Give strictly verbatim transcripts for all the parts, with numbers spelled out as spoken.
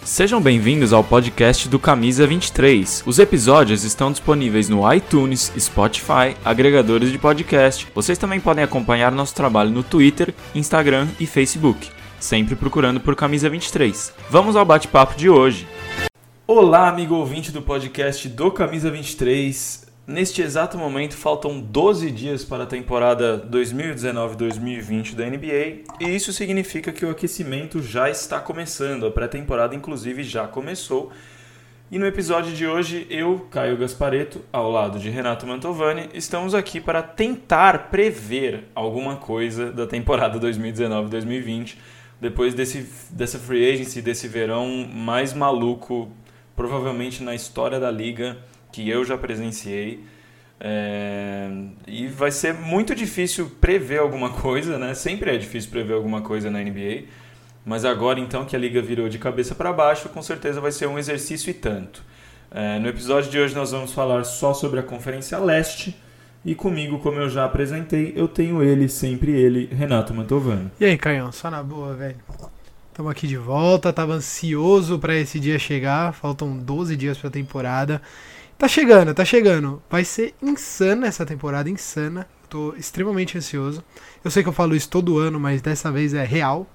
Sejam bem-vindos ao podcast do Camisa vinte e três. Os episódios estão disponíveis no iTunes, Spotify, agregadores de podcast. Vocês também podem acompanhar nosso trabalho no Twitter, Instagram e Facebook, sempre procurando por Camisa vinte e três. Vamos ao bate-papo de hoje. Olá, amigo ouvinte do podcast do Camisa vinte e três. Neste exato momento, faltam doze dias para a temporada dois mil e dezenove dois mil e vinte da N B A, e isso significa que o aquecimento já está começando, a pré-temporada inclusive já começou. E no episódio de hoje, eu, Caio Gasparetto, ao lado de Renato Mantovani, estamos aqui para tentar prever alguma coisa da temporada dois mil e dezenove dois mil e vinte, depois desse, dessa free agency, desse verão mais maluco, provavelmente na história da liga, que eu já presenciei, é... e vai ser muito difícil prever alguma coisa, né? Sempre é difícil prever alguma coisa na N B A, mas agora então que a liga virou de cabeça para baixo, com certeza vai ser um exercício e tanto. É... No episódio de hoje nós vamos falar só sobre a Conferência Leste, e comigo, como eu já apresentei, eu tenho ele, sempre ele, Renato Mantovani. E aí, Caião, só na boa, velho. Estamos aqui de volta, tava ansioso para esse dia chegar, faltam doze dias para a temporada. Tá chegando, tá chegando. Vai ser insana essa temporada, insana. Tô extremamente ansioso. Eu sei que eu falo isso todo ano, mas dessa vez é real.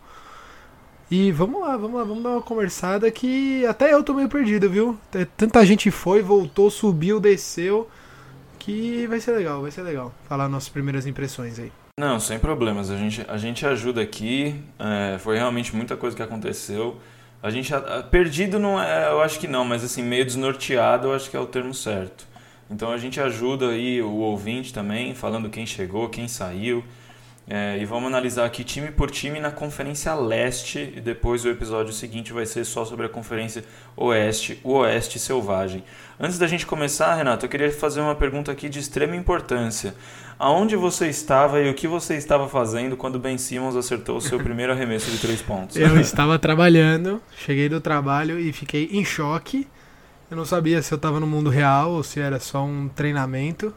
E vamos lá, vamos lá, vamos dar uma conversada que até eu tô meio perdido, viu? Tanta gente foi, voltou, subiu, desceu, que vai ser legal, vai ser legal. Falar nossas primeiras impressões aí. Não, sem problemas. A gente, a gente ajuda aqui. É, foi realmente muita coisa que aconteceu. A gente, a, perdido não é, eu acho que não, mas assim, meio desnorteado eu acho que é o termo certo. Então a gente ajuda aí o ouvinte também, falando quem chegou, quem saiu. É, e vamos analisar aqui time por time na Conferência Leste, e depois o episódio seguinte vai ser só sobre a Conferência Oeste, o Oeste Selvagem. Antes da gente começar, Renato, eu queria fazer uma pergunta aqui de extrema importância. Aonde você estava e o que você estava fazendo quando Ben Simmons acertou o seu primeiro arremesso de três pontos? Eu estava trabalhando, cheguei do trabalho e fiquei em choque. Eu não sabia se eu estava no mundo real ou se era só um treinamento.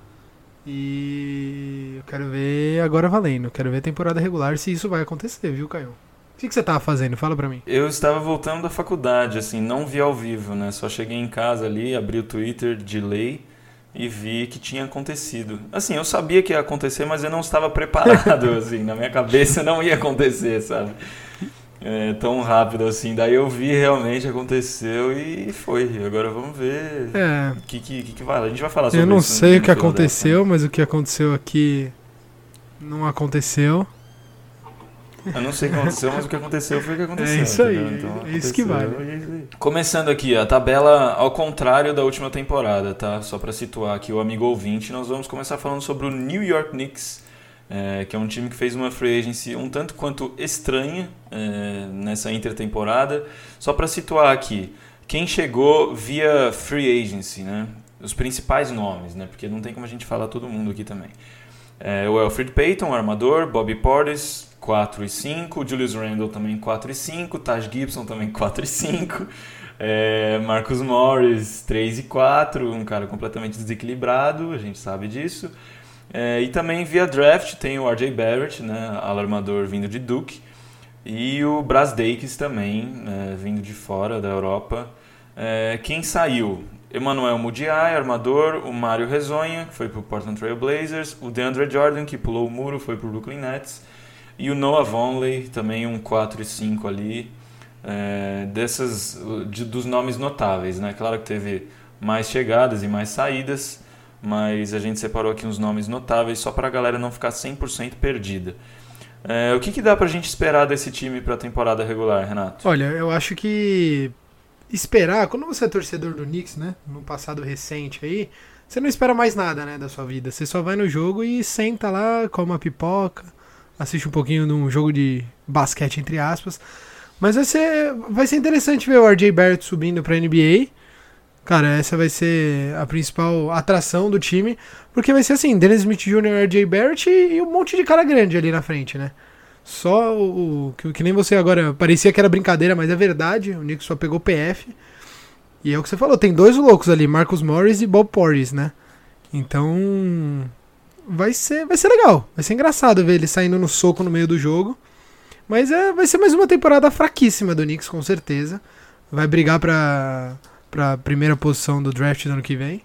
E eu quero ver agora valendo, quero ver a temporada regular se isso vai acontecer, viu, Caio? O que, que você estava fazendo? Fala pra mim. Eu estava voltando da faculdade, assim, não vi ao vivo, né? Só cheguei em casa ali, abri o Twitter de lei e vi que tinha acontecido. Assim, eu sabia que ia acontecer, mas eu não estava preparado, assim, na minha cabeça não ia acontecer, sabe? É, tão rápido assim. Daí eu vi, realmente aconteceu e foi. Agora vamos ver o É. que, que, que vai. A gente vai falar sobre Eu não isso sei no o que final aconteceu, mas o que aconteceu aqui não aconteceu. dessa. Eu não sei o que aconteceu, mas o que aconteceu foi o que aconteceu. É isso aí, entendeu? Então, é isso que vale. aconteceu, é isso aí. Começando aqui, a tabela ao contrário da última temporada, tá? Só pra situar aqui o amigo ouvinte, nós vamos começar falando sobre o New York Knicks, É, que é um time que fez uma free agency um tanto quanto estranha é, nessa intertemporada. Só para situar aqui, quem chegou via free agency, né? Os principais nomes, né? Porque não tem como a gente falar todo mundo aqui também. É, o Elfrid Payton, armador, Bobby Portis, quatro e cinco, Julius Randle também quatro e cinco, Taj Gibson também quatro e cinco, é, Marcus Morris três e quatro, um cara completamente desequilibrado, a gente sabe disso. É, e também via draft tem o R J Barrett, né, alarmador vindo de Duke, e o Brazdeikis também, é, vindo de fora da Europa. É, quem saiu? Emmanuel Mudiay, armador, o Mário Hezonja, que foi para o Portland Trail Blazers, o DeAndre Jordan, que pulou o muro, foi para o Brooklyn Nets, e o Noah Vonleh, também um quatro e cinco ali, é, dessas, de, dos nomes notáveis, né? Claro que teve mais chegadas e mais saídas, mas a gente separou aqui uns nomes notáveis só para a galera não ficar cem por cento perdida. É, o que, que dá para a gente esperar desse time para a temporada regular, Renato? Olha, eu acho que esperar, quando você é torcedor do Knicks, né, no passado recente aí, você não espera mais nada, né, da sua vida. Você só vai no jogo e senta lá, come uma pipoca, assiste um pouquinho de um jogo de basquete, entre aspas. Mas vai ser, vai ser interessante ver o R J Barrett subindo para a N B A. Cara, essa vai ser a principal atração do time, porque vai ser assim, Dennis Smith Júnior, R J Barrett e um monte de cara grande ali na frente, né? Só o, o que, que nem você agora, parecia que era brincadeira, mas é verdade, o Knicks só pegou P F, e é o que você falou, tem dois loucos ali, Marcus Morris e Bob Portis, né? Então, vai ser, vai ser legal, vai ser engraçado ver ele saindo no soco no meio do jogo, mas é, vai ser mais uma temporada fraquíssima do Knicks, com certeza. vai brigar pra, pra primeira posição do draft do ano que vem.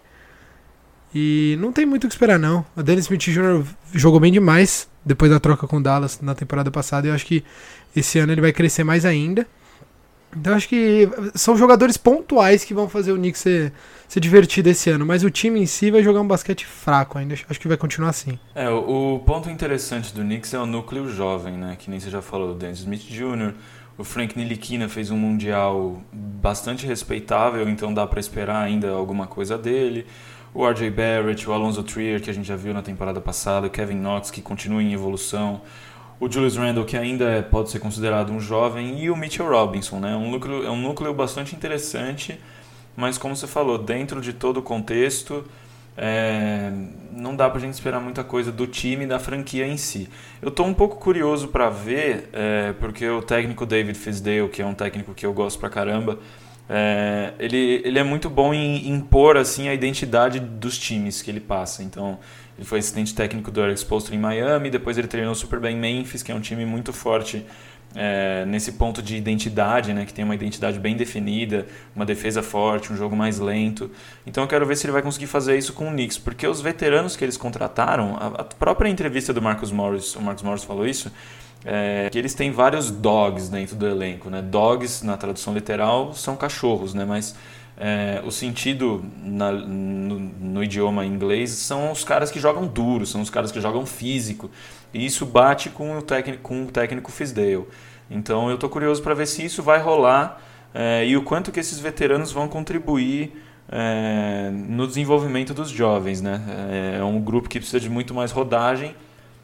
E não tem muito o que esperar, não. O Dennis Smith Júnior jogou bem demais depois da troca com o Dallas na temporada passada. E eu acho que esse ano ele vai crescer mais ainda. Então eu acho que são jogadores pontuais que vão fazer o Knicks ser, ser divertido esse ano. Mas o time em si vai jogar um basquete fraco ainda. Acho que vai continuar assim. É, o, o ponto interessante do Knicks é o núcleo jovem, né? Que nem você já falou, o Dennis Smith Júnior O Frank Ntilikina fez um mundial bastante respeitável, então dá para esperar ainda alguma coisa dele. O R J Barrett, o Alonzo Trier, que a gente já viu na temporada passada, o Kevin Knox, que continua em evolução, o Julius Randle, que ainda é, pode ser considerado um jovem, e o Mitchell Robinson, né? Um núcleo, é um núcleo bastante interessante, mas como você falou, dentro de todo o contexto, é, não dá pra gente esperar muita coisa do time e da franquia em si. Eu estou um pouco curioso para ver, é, porque o técnico David Fizdale, que é um técnico que eu gosto pra caramba, É, ele, ele é muito bom em impor assim, a identidade dos times que ele passa. Então, ele foi assistente técnico do Eric Spoelstra em Miami, depois ele treinou super bem em Memphis, que é um time muito forte é, nesse ponto de identidade, né, que tem uma identidade bem definida, uma defesa forte, um jogo mais lento. Então eu quero ver se ele vai conseguir fazer isso com o Knicks, porque os veteranos que eles contrataram, a, a própria entrevista do Marcus Morris, o Marcus Morris falou isso, É, que eles têm vários dogs dentro do elenco, né? Dogs, na tradução literal, são cachorros, né? Mas é, o sentido na, no, no idioma inglês são os caras que jogam duro, são os caras que jogam físico, e isso bate com o técnico, com o técnico Fizdale. Então eu estou curioso para ver se isso vai rolar é, e o quanto que esses veteranos vão contribuir é, no desenvolvimento dos jovens, né? É um grupo que precisa de muito mais rodagem.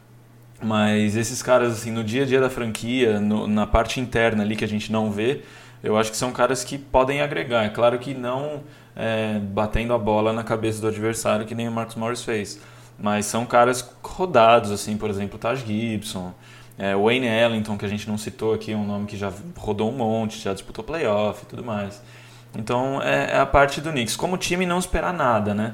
Mas esses caras, assim, no dia a dia da franquia, no, na parte interna ali que a gente não vê, eu acho que são caras que podem agregar. É claro que não é, batendo a bola na cabeça do adversário, que nem o Marcus Morris fez. Mas são caras rodados, assim, por exemplo, o Taj Gibson, é, o Wayne Ellington, que a gente não citou aqui, é um nome que já rodou um monte, já disputou playoff e tudo mais. Então é, é a parte do Knicks. Como time, não esperar nada, né?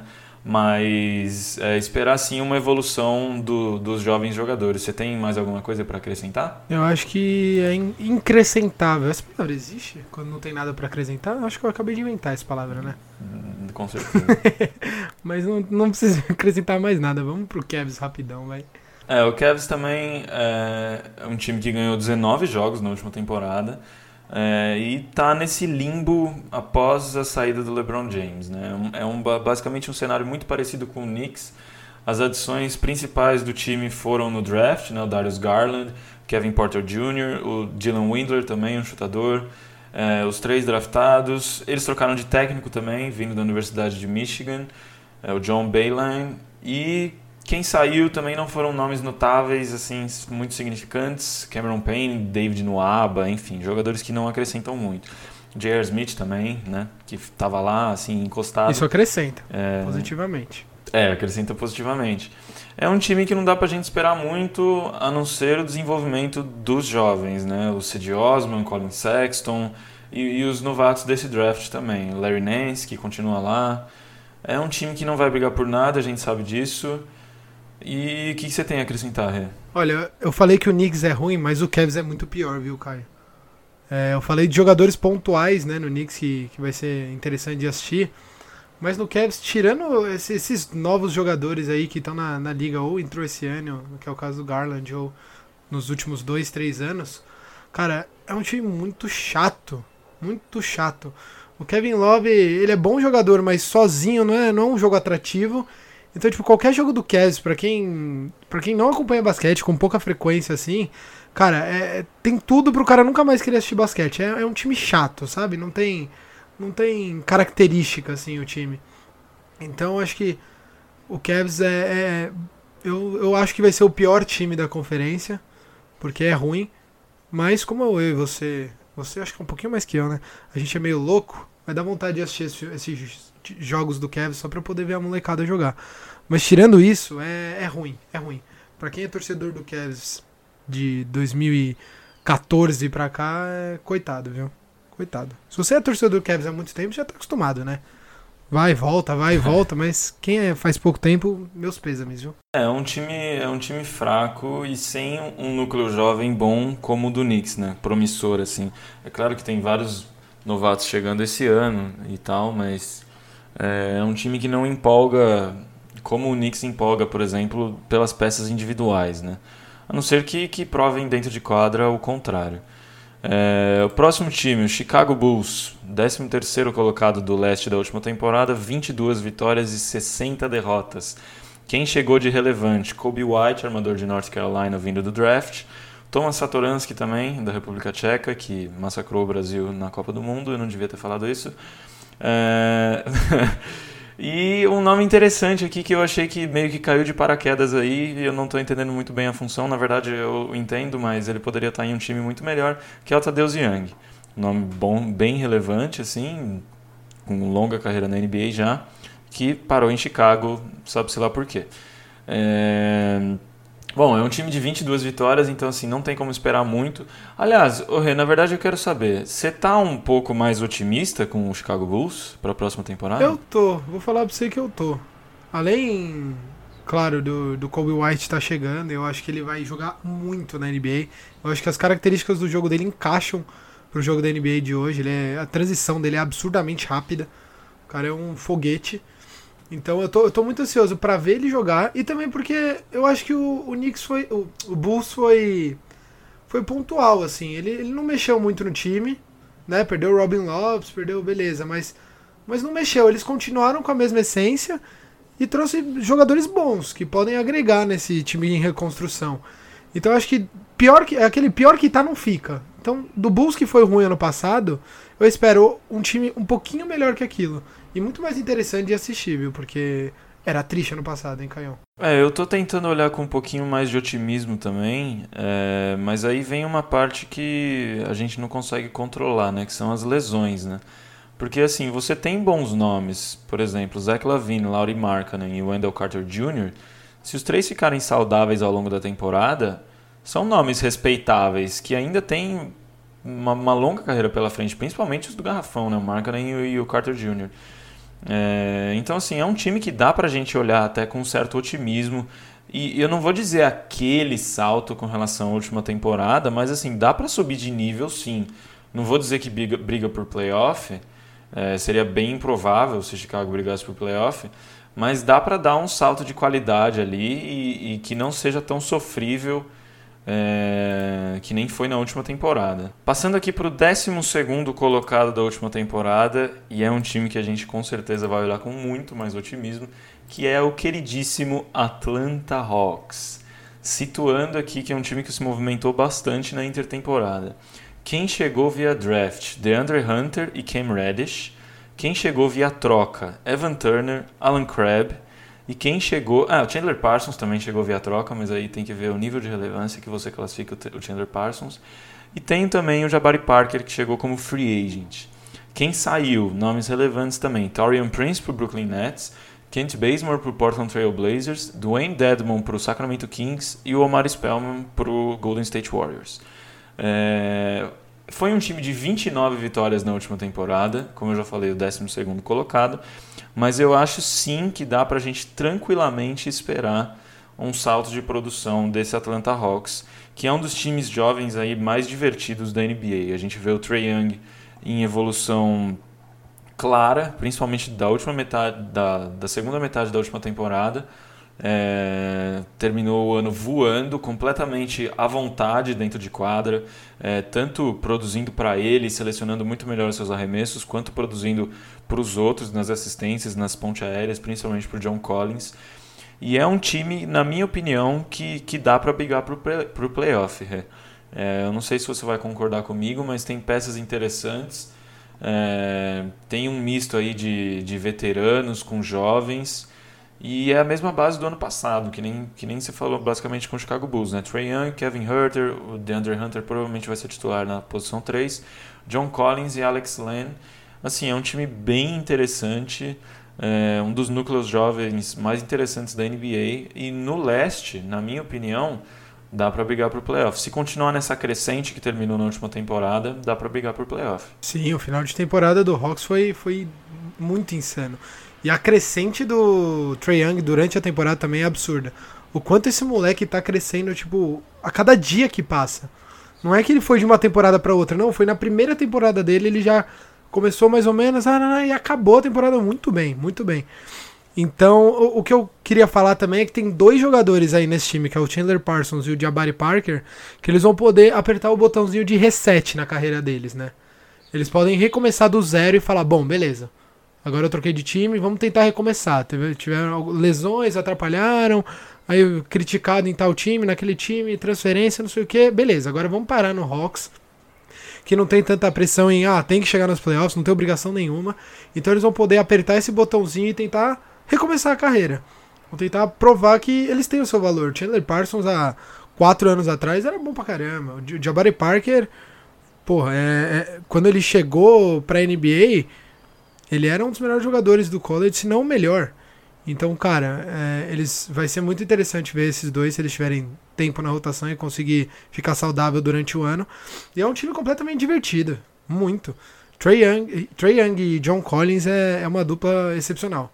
Mas é, esperar sim uma evolução do, dos jovens jogadores. Você tem mais alguma coisa para acrescentar? Eu acho que é in- increscentável. Essa palavra existe? Quando não tem nada pra acrescentar? Eu acho que eu acabei de inventar essa palavra, né? Hum, Com certeza. Mas não, não precisa acrescentar mais nada. Vamos pro Cavs rapidão, vai. É, o Cavs também é um time que ganhou dezenove jogos na última temporada. É, e tá nesse limbo após a saída do LeBron James, né? É um, basicamente um cenário muito parecido com o Knicks. As adições principais do time foram no draft, né? O Darius Garland, Kevin Porter Júnior, o Dylan Windler também, um chutador, é, os três draftados. Eles trocaram de técnico também, vindo da Universidade de Michigan, é, o John Beilein, e quem saiu também não foram nomes notáveis, assim, muito significantes. Cameron Payne, David Nwaba, enfim, jogadores que não acrescentam muito. J R. Smith também, né, que estava lá, assim, encostado. Isso acrescenta, é, positivamente. É, acrescenta positivamente. É um time que não dá pra gente esperar muito, a não ser o desenvolvimento dos jovens, né, o Cedi Osman, Colin Sexton e, e os novatos desse draft também. Larry Nance, que continua lá. É um time que não vai brigar por nada, a gente sabe disso. E o que, que você tem a acrescentar, Rê? Olha, eu falei que o Knicks é ruim, mas o Cavs é muito pior, viu, Caio? É, eu falei de jogadores pontuais, né, no Knicks, que, que vai ser interessante de assistir. Mas no Cavs, tirando esses, esses novos jogadores aí que estão na, na liga, ou entrou esse ano, que é o caso do Garland, ou nos últimos dois, três anos, cara, é um time muito chato. Muito chato. O Kevin Love, ele é bom jogador, mas sozinho não é, não é um jogo atrativo. Então, tipo, qualquer jogo do Cavs, pra quem, pra quem não acompanha basquete com pouca frequência, assim, cara, é, tem tudo pro cara nunca mais querer assistir basquete. É, é um time chato, sabe? Não tem, não tem característica, assim, o time. Então, acho que o Cavs é... é eu, eu acho que vai ser o pior time da conferência, porque é ruim. Mas como eu e você... Você acho que é um pouquinho mais que eu, né? A gente é meio louco, vai dar vontade de assistir esses... esses jogos do Cavs só pra poder ver a molecada jogar. Mas tirando isso, é, é ruim, é ruim. Pra quem é torcedor do Cavs de dois mil e quatorze pra cá, é coitado, viu? Coitado. Se você é torcedor do Cavs há muito tempo, já tá acostumado, né? Vai e volta, vai e volta, mas quem é faz pouco tempo, meus pêsames, viu? É um time, é um time fraco e sem um núcleo jovem bom como o do Knicks, né? Promissor, assim. É claro que tem vários novatos chegando esse ano e tal, mas é um time que não empolga como o Knicks empolga, por exemplo, pelas peças individuais, né? A não ser que, que provem dentro de quadra o contrário. É, o próximo time, o Chicago Bulls, décimo terceiro colocado do leste da última temporada, vinte e duas vitórias e sessenta derrotas. Quem chegou de relevante? Kobe White, armador de North Carolina, vindo do draft. Thomas Satoransky também, da República Tcheca, que massacrou o Brasil na Copa do Mundo. Eu não devia ter falado isso. É... E um nome interessante aqui que eu achei que meio que caiu de paraquedas aí, e eu não estou entendendo muito bem a função, na verdade eu entendo, mas ele poderia estar em um time muito melhor, que é o Tadeusz Young. Um nome bom, bem relevante, assim, com longa carreira na N B A já, que parou em Chicago, sabe-se lá por quê. É... Bom, é um time de vinte e duas vitórias, então assim, não tem como esperar muito. Aliás, ô Rê, na verdade eu quero saber, você tá um pouco mais otimista com o Chicago Bulls para a próxima temporada? Eu tô, vou falar pra você que eu tô. Além, claro, do, do Kobe White tá chegando, eu acho que ele vai jogar muito na N B A. Eu acho que as características do jogo dele encaixam pro jogo da N B A de hoje. Ele é, a transição dele é absurdamente rápida. O cara é um foguete. Então eu tô, eu tô muito ansioso pra ver ele jogar. E também porque eu acho que o, o Knicks foi... O, o Bulls foi... Foi pontual, assim. Ele, ele não mexeu muito no time, né? Perdeu o Robin Lopes, perdeu... Beleza, mas... Mas não mexeu. Eles continuaram com a mesma essência e trouxe jogadores bons que podem agregar nesse time em reconstrução. Então eu acho que... Pior que aquele pior que tá não fica. Então, do Bulls que foi ruim ano passado, eu espero um time um pouquinho melhor que aquilo. E muito mais interessante de assistir, viu? Porque era triste ano passado, hein, Caião? É, eu tô tentando olhar com um pouquinho mais de otimismo também, é, mas aí vem uma parte que a gente não consegue controlar, né? Que são as lesões, né? Porque, assim, você tem bons nomes, por exemplo, Zach LaVine, Lauri Markkanen e Wendell Carter Júnior Se os três ficarem saudáveis ao longo da temporada, são nomes respeitáveis, que ainda têm uma, uma longa carreira pela frente, principalmente os do garrafão, né? O Markkanen e o, e o Carter Júnior É, então, assim, é um time que dá pra gente olhar até com um certo otimismo. E eu não vou dizer aquele salto com relação à última temporada, mas, assim, dá pra subir de nível, sim. Não vou dizer que briga, briga por playoff, é, seria bem improvável se Chicago brigasse por playoff, mas dá pra dar um salto de qualidade ali e, e que não seja tão sofrível É, que nem foi na última temporada. Passando aqui para o décimo segundo colocado da última temporada, e é um time que a gente com certeza vai olhar com muito mais otimismo, que é o queridíssimo Atlanta Hawks. Situando aqui que é um time que se movimentou bastante na intertemporada. Quem chegou via draft? DeAndre Hunter e Cam Reddish. Quem chegou via troca? Evan Turner, Alan Crabb. E quem chegou... Ah, o Chandler Parsons também chegou via troca, mas aí tem que ver o nível de relevância que você classifica o Chandler Parsons. E tem também o Jabari Parker, que chegou como free agent. Quem saiu? Nomes relevantes também. Taurean Prince para o Brooklyn Nets, Kent Bazemore para o Portland Trail Blazers, Dwayne Dedmon para o Sacramento Kings e o Omar Spellman para o Golden State Warriors. É... Foi um time de vinte e nove vitórias na última temporada, como eu já falei, o décimo segundo colocado, mas eu acho sim que dá pra gente tranquilamente esperar um salto de produção desse Atlanta Hawks, que é um dos times jovens aí mais divertidos da N B A. A gente vê o Trae Young em evolução clara, principalmente da última metade, da, da segunda metade da última temporada. É, terminou o ano voando, completamente à vontade dentro de quadra, é, tanto produzindo para ele, selecionando muito melhor os seus arremessos, quanto produzindo para os outros, nas assistências, nas pontes aéreas, principalmente para o John Collins. E é um time, na minha opinião, que, que dá para brigar para o playoff. É, eu não sei se você vai concordar comigo, mas tem peças interessantes. É, tem um misto aí de, de veteranos com jovens. E é a mesma base do ano passado, que nem, que nem se falou basicamente com o Chicago Bulls, né? Trae Young, Kevin Huerter, o DeAndre Hunter provavelmente vai ser titular na posição três, John Collins e Alex Len. Assim, é um time bem interessante, é um dos núcleos jovens mais interessantes da N B A. E no leste, na minha opinião, dá para brigar por playoff. Se continuar nessa crescente que terminou na última temporada, dá para brigar por playoff. Sim, o final de temporada do Hawks foi, foi muito insano. E a crescente do Trae Young durante a temporada também é absurda. O quanto esse moleque tá crescendo, tipo, a cada dia que passa. Não é que ele foi de uma temporada pra outra, não. Foi na primeira temporada dele, ele já começou mais ou menos ah, e acabou a temporada muito bem, muito bem. Então, o, o que eu queria falar também é que tem dois jogadores aí nesse time, que é o Chandler Parsons e o Jabari Parker, que eles vão poder apertar o botãozinho de reset na carreira deles, né? Eles podem recomeçar do zero e falar, bom, beleza, agora eu troquei de time, vamos tentar recomeçar. Teve, tiveram lesões, atrapalharam, aí criticado em tal time, naquele time, transferência, não sei o que, beleza, agora vamos parar no Hawks, que não tem tanta pressão em, ah, tem que chegar nos playoffs, não tem obrigação nenhuma. Então eles vão poder apertar esse botãozinho e tentar recomeçar a carreira. Vão tentar provar que eles têm o seu valor. Chandler Parsons, há quatro anos atrás, era bom pra caramba. O Jabari Parker, porra, é, é, quando ele chegou pra N B A, ele era um dos melhores jogadores do college, se não o melhor. Então, cara, é, eles, vai ser muito interessante ver esses dois, se eles tiverem tempo na rotação e conseguir ficar saudável durante o ano. E é um time completamente divertido. Muito. Trae Young, Trae Young e John Collins é, é uma dupla excepcional.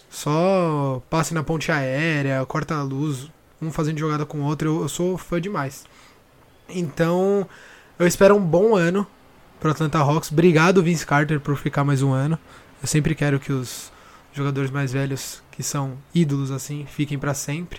Só passe na ponte aérea, corta a luz, um fazendo jogada com o outro. Eu, eu sou fã demais. Então, eu espero um bom ano pro Atlanta Hawks. Obrigado, Vince Carter, por ficar mais um ano. Eu sempre quero que os jogadores mais velhos, que são ídolos assim, fiquem pra sempre.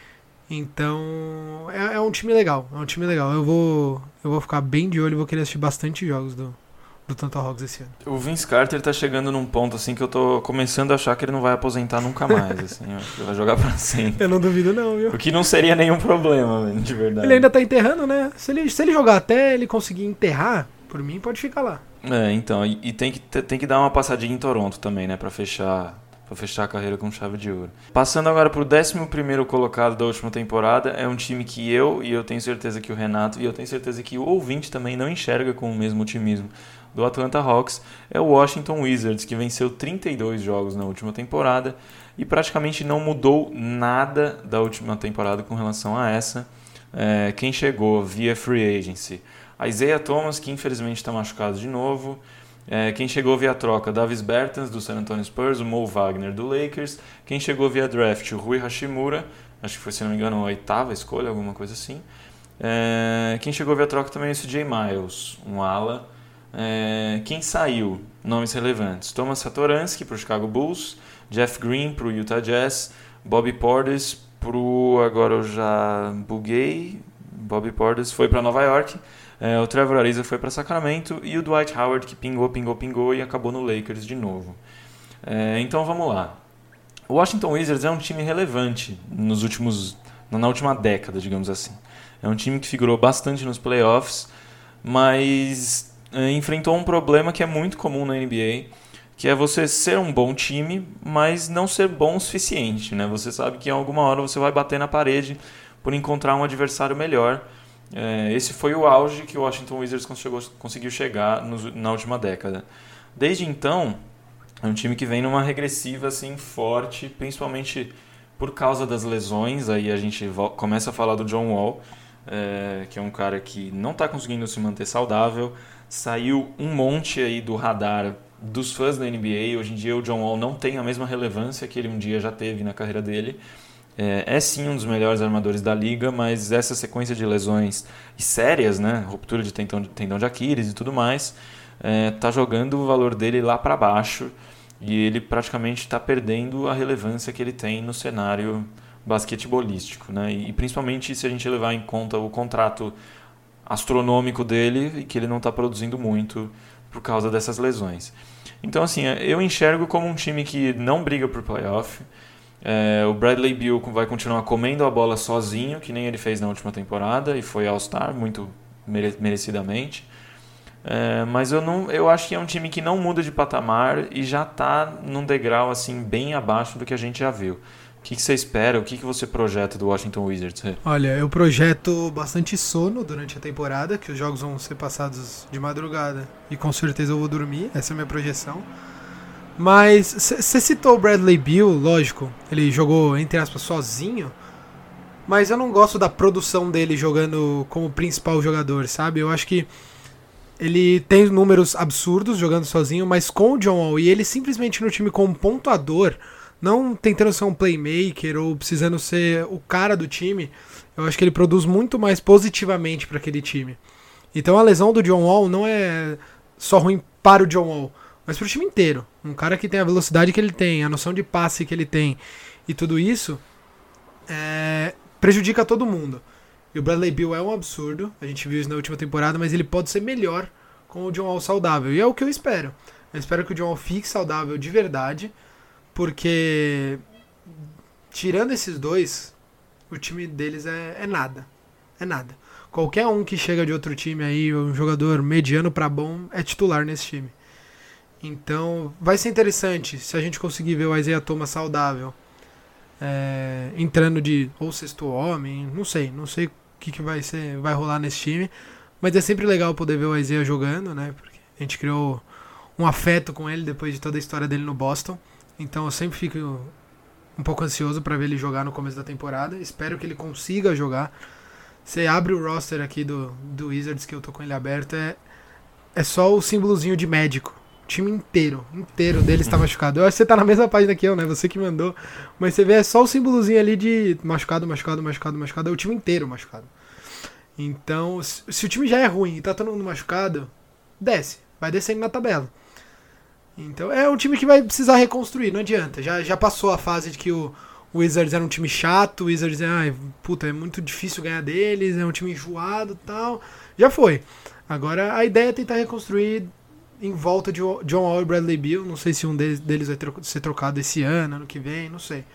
Então, é, é um time legal, é um time legal. Eu vou, eu vou ficar bem de olho e vou querer assistir bastante jogos do, do Atlanta Hawks esse ano. O Vince Carter tá chegando num ponto assim que eu tô começando a achar que ele não vai aposentar nunca mais, assim, ele vai jogar pra sempre. Eu não duvido não, viu? O que não seria nenhum problema, de verdade. Ele ainda tá enterrando, né? Se ele, se ele jogar até ele conseguir enterrar, por mim pode ficar lá. É, então, e, e tem, que, tem que dar uma passadinha em Toronto também, né, pra fechar... para fechar a carreira com chave de ouro. Passando agora para o décimo primeiro colocado da última temporada, é um time que eu, e eu tenho certeza que o Renato, e eu tenho certeza que o ouvinte também não enxerga com o mesmo otimismo do Atlanta Hawks, é o Washington Wizards, que venceu trinta e dois jogos na última temporada e praticamente não mudou nada da última temporada com relação a essa. É, quem chegou via free agency? Isaiah Thomas, que infelizmente está machucado de novo. É, quem chegou via troca, Davis Bertans, do San Antonio Spurs, o Mo Wagner, do Lakers. Quem chegou via draft, o Rui Hashimura, acho que foi, se não me engano, a oitava escolha, alguma coisa assim. É, quem chegou via troca também é o C J Miles, um ala. É, quem saiu, nomes relevantes, Thomas Satoransky para o Chicago Bulls, Jeff Green para o Utah Jazz, Bobby Portis para o, agora eu já buguei, Bobby Portis foi para Nova York. É, o Trevor Ariza foi para Sacramento e o Dwight Howard que pingou, pingou, pingou e acabou no Lakers de novo. É, então vamos lá. O Washington Wizards é um time relevante nos últimos, na última década, digamos assim. É um time que figurou bastante nos playoffs, mas é, enfrentou um problema que é muito comum na N B A, que é você ser um bom time, mas não ser bom o suficiente, né? Você sabe que em alguma hora você vai bater na parede por encontrar um adversário melhor. É, esse foi o auge que o Washington Wizards chegou, conseguiu chegar no, na última década. Desde então, é um time que vem numa regressiva assim, forte, principalmente por causa das lesões. Aí a gente vo- começa a falar do John Wall, é, que é um cara que não está conseguindo se manter saudável. Saiu um monte aí do radar dos fãs da N B A. Hoje em dia o John Wall não tem a mesma relevância que ele um dia já teve na carreira dele. É, é sim um dos melhores armadores da liga, mas essa sequência de lesões sérias, né, ruptura de tendão, tendão de Aquiles e tudo mais, está é, jogando o valor dele lá para baixo e ele praticamente está perdendo a relevância que ele tem no cenário basquetebolístico, né, e, e principalmente se a gente levar em conta o contrato astronômico dele e que ele não está produzindo muito por causa dessas lesões. Então assim, eu enxergo como um time que não briga por playoff. É, o Bradley Beal vai continuar comendo a bola sozinho, que nem ele fez na última temporada, e foi All-Star, muito mere- merecidamente. É, mas eu, não, eu acho que é um time que não muda de patamar e já está num degrau assim, bem abaixo do que a gente já viu. O que, que você espera? O que, que você projeta do Washington Wizards? Olha, eu projeto bastante sono durante a temporada, que os jogos vão ser passados de madrugada e com certeza eu vou dormir, essa é a minha projeção. Mas você citou o Bradley Beal, lógico, ele jogou, entre aspas, sozinho, mas eu não gosto da produção dele jogando como principal jogador, sabe? Eu acho que ele tem números absurdos jogando sozinho, mas com o John Wall e ele simplesmente no time como pontuador, não tentando ser um playmaker ou precisando ser o cara do time, eu acho que ele produz muito mais positivamente para aquele time. Então a lesão do John Wall não é só ruim para o John Wall. mas pro time inteiro. Um cara que tem a velocidade que ele tem, a noção de passe que ele tem e tudo isso, é, prejudica todo mundo. E o Bradley Beal é um absurdo, a gente viu isso na última temporada, mas ele pode ser melhor com o John Wall saudável. E é o que eu espero. Eu espero que o John Wall fique saudável de verdade, porque tirando esses dois, o time deles é, é nada. É nada. Qualquer um que chega de outro time aí, um jogador mediano pra bom, é titular nesse time. Então, vai ser interessante se a gente conseguir ver o Isaiah Thomas saudável, é, entrando de ou sexto homem, não sei, não sei o que, que vai ser, vai rolar nesse time, mas é sempre legal poder ver o Isaiah jogando, né? Porque a gente criou um afeto com ele depois de toda a história dele no Boston. Então eu sempre fico um pouco ansioso para ver ele jogar no começo da temporada. Espero que ele consiga jogar. Você abre o roster aqui do, do Wizards, que eu tô com ele aberto, é, é só o símbolozinho de médico. O time inteiro, inteiro dele está machucado. Eu acho que você tá na mesma página que eu, né? Você que mandou. Mas você vê, é só o símbolozinho ali de machucado, machucado, machucado, machucado. É o time inteiro machucado. Então, se, se o time já é ruim e tá todo mundo machucado, desce. Vai descendo na tabela. Então, é um time que vai precisar reconstruir, não adianta. Já, já passou a fase de que o O Wizards era um time chato, o Wizards é, ai, puta, é muito difícil ganhar deles, é um time enjoado e tal. Já foi. Agora a ideia é tentar reconstruir em volta de John Wall e Bradley Beal. Não sei se um deles, deles vai ser trocado esse ano, ano que vem, não sei.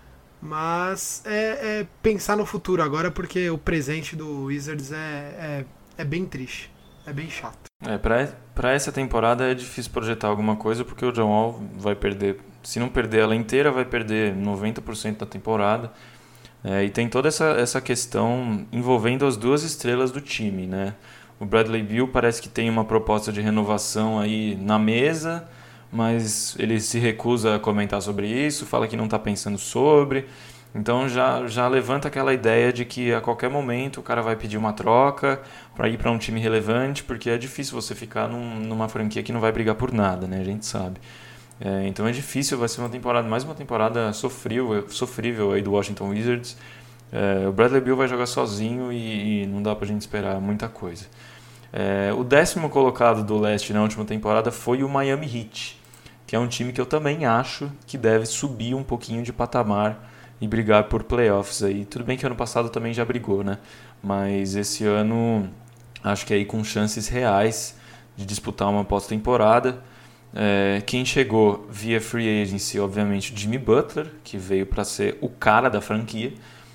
Mas é, é pensar no futuro agora, porque o presente do Wizards é, é, é bem triste, é bem chato. É, pra, pra essa temporada é difícil projetar alguma coisa, porque o John Wall vai perder, se não perder ela inteira, vai perder noventa por cento da temporada. É, e tem toda essa, essa questão envolvendo as duas estrelas do time, né? O Bradley Beal parece que tem uma proposta de renovação aí na mesa, mas ele se recusa a comentar sobre isso, fala que não está pensando sobre. Então já, já levanta aquela ideia de que a qualquer momento o cara vai pedir uma troca para ir para um time relevante, porque é difícil você ficar num, numa franquia que não vai brigar por nada, né? A gente sabe. É, então é difícil, vai ser uma temporada, mais uma temporada sofrível, sofrível aí do Washington Wizards. É, o Bradley Beal vai jogar sozinho e, e não dá pra gente esperar muita coisa. É, o décimo colocado do leste na última temporada foi o Miami Heat, que é um time que eu também acho que deve subir um pouquinho de patamar e brigar por playoffs aí. Tudo bem que ano passado também já brigou, né? Mas esse ano acho que aí com chances reais de disputar uma pós-temporada. É, quem chegou via free agency, obviamente, o Jimmy Butler, que veio para ser o cara da franquia.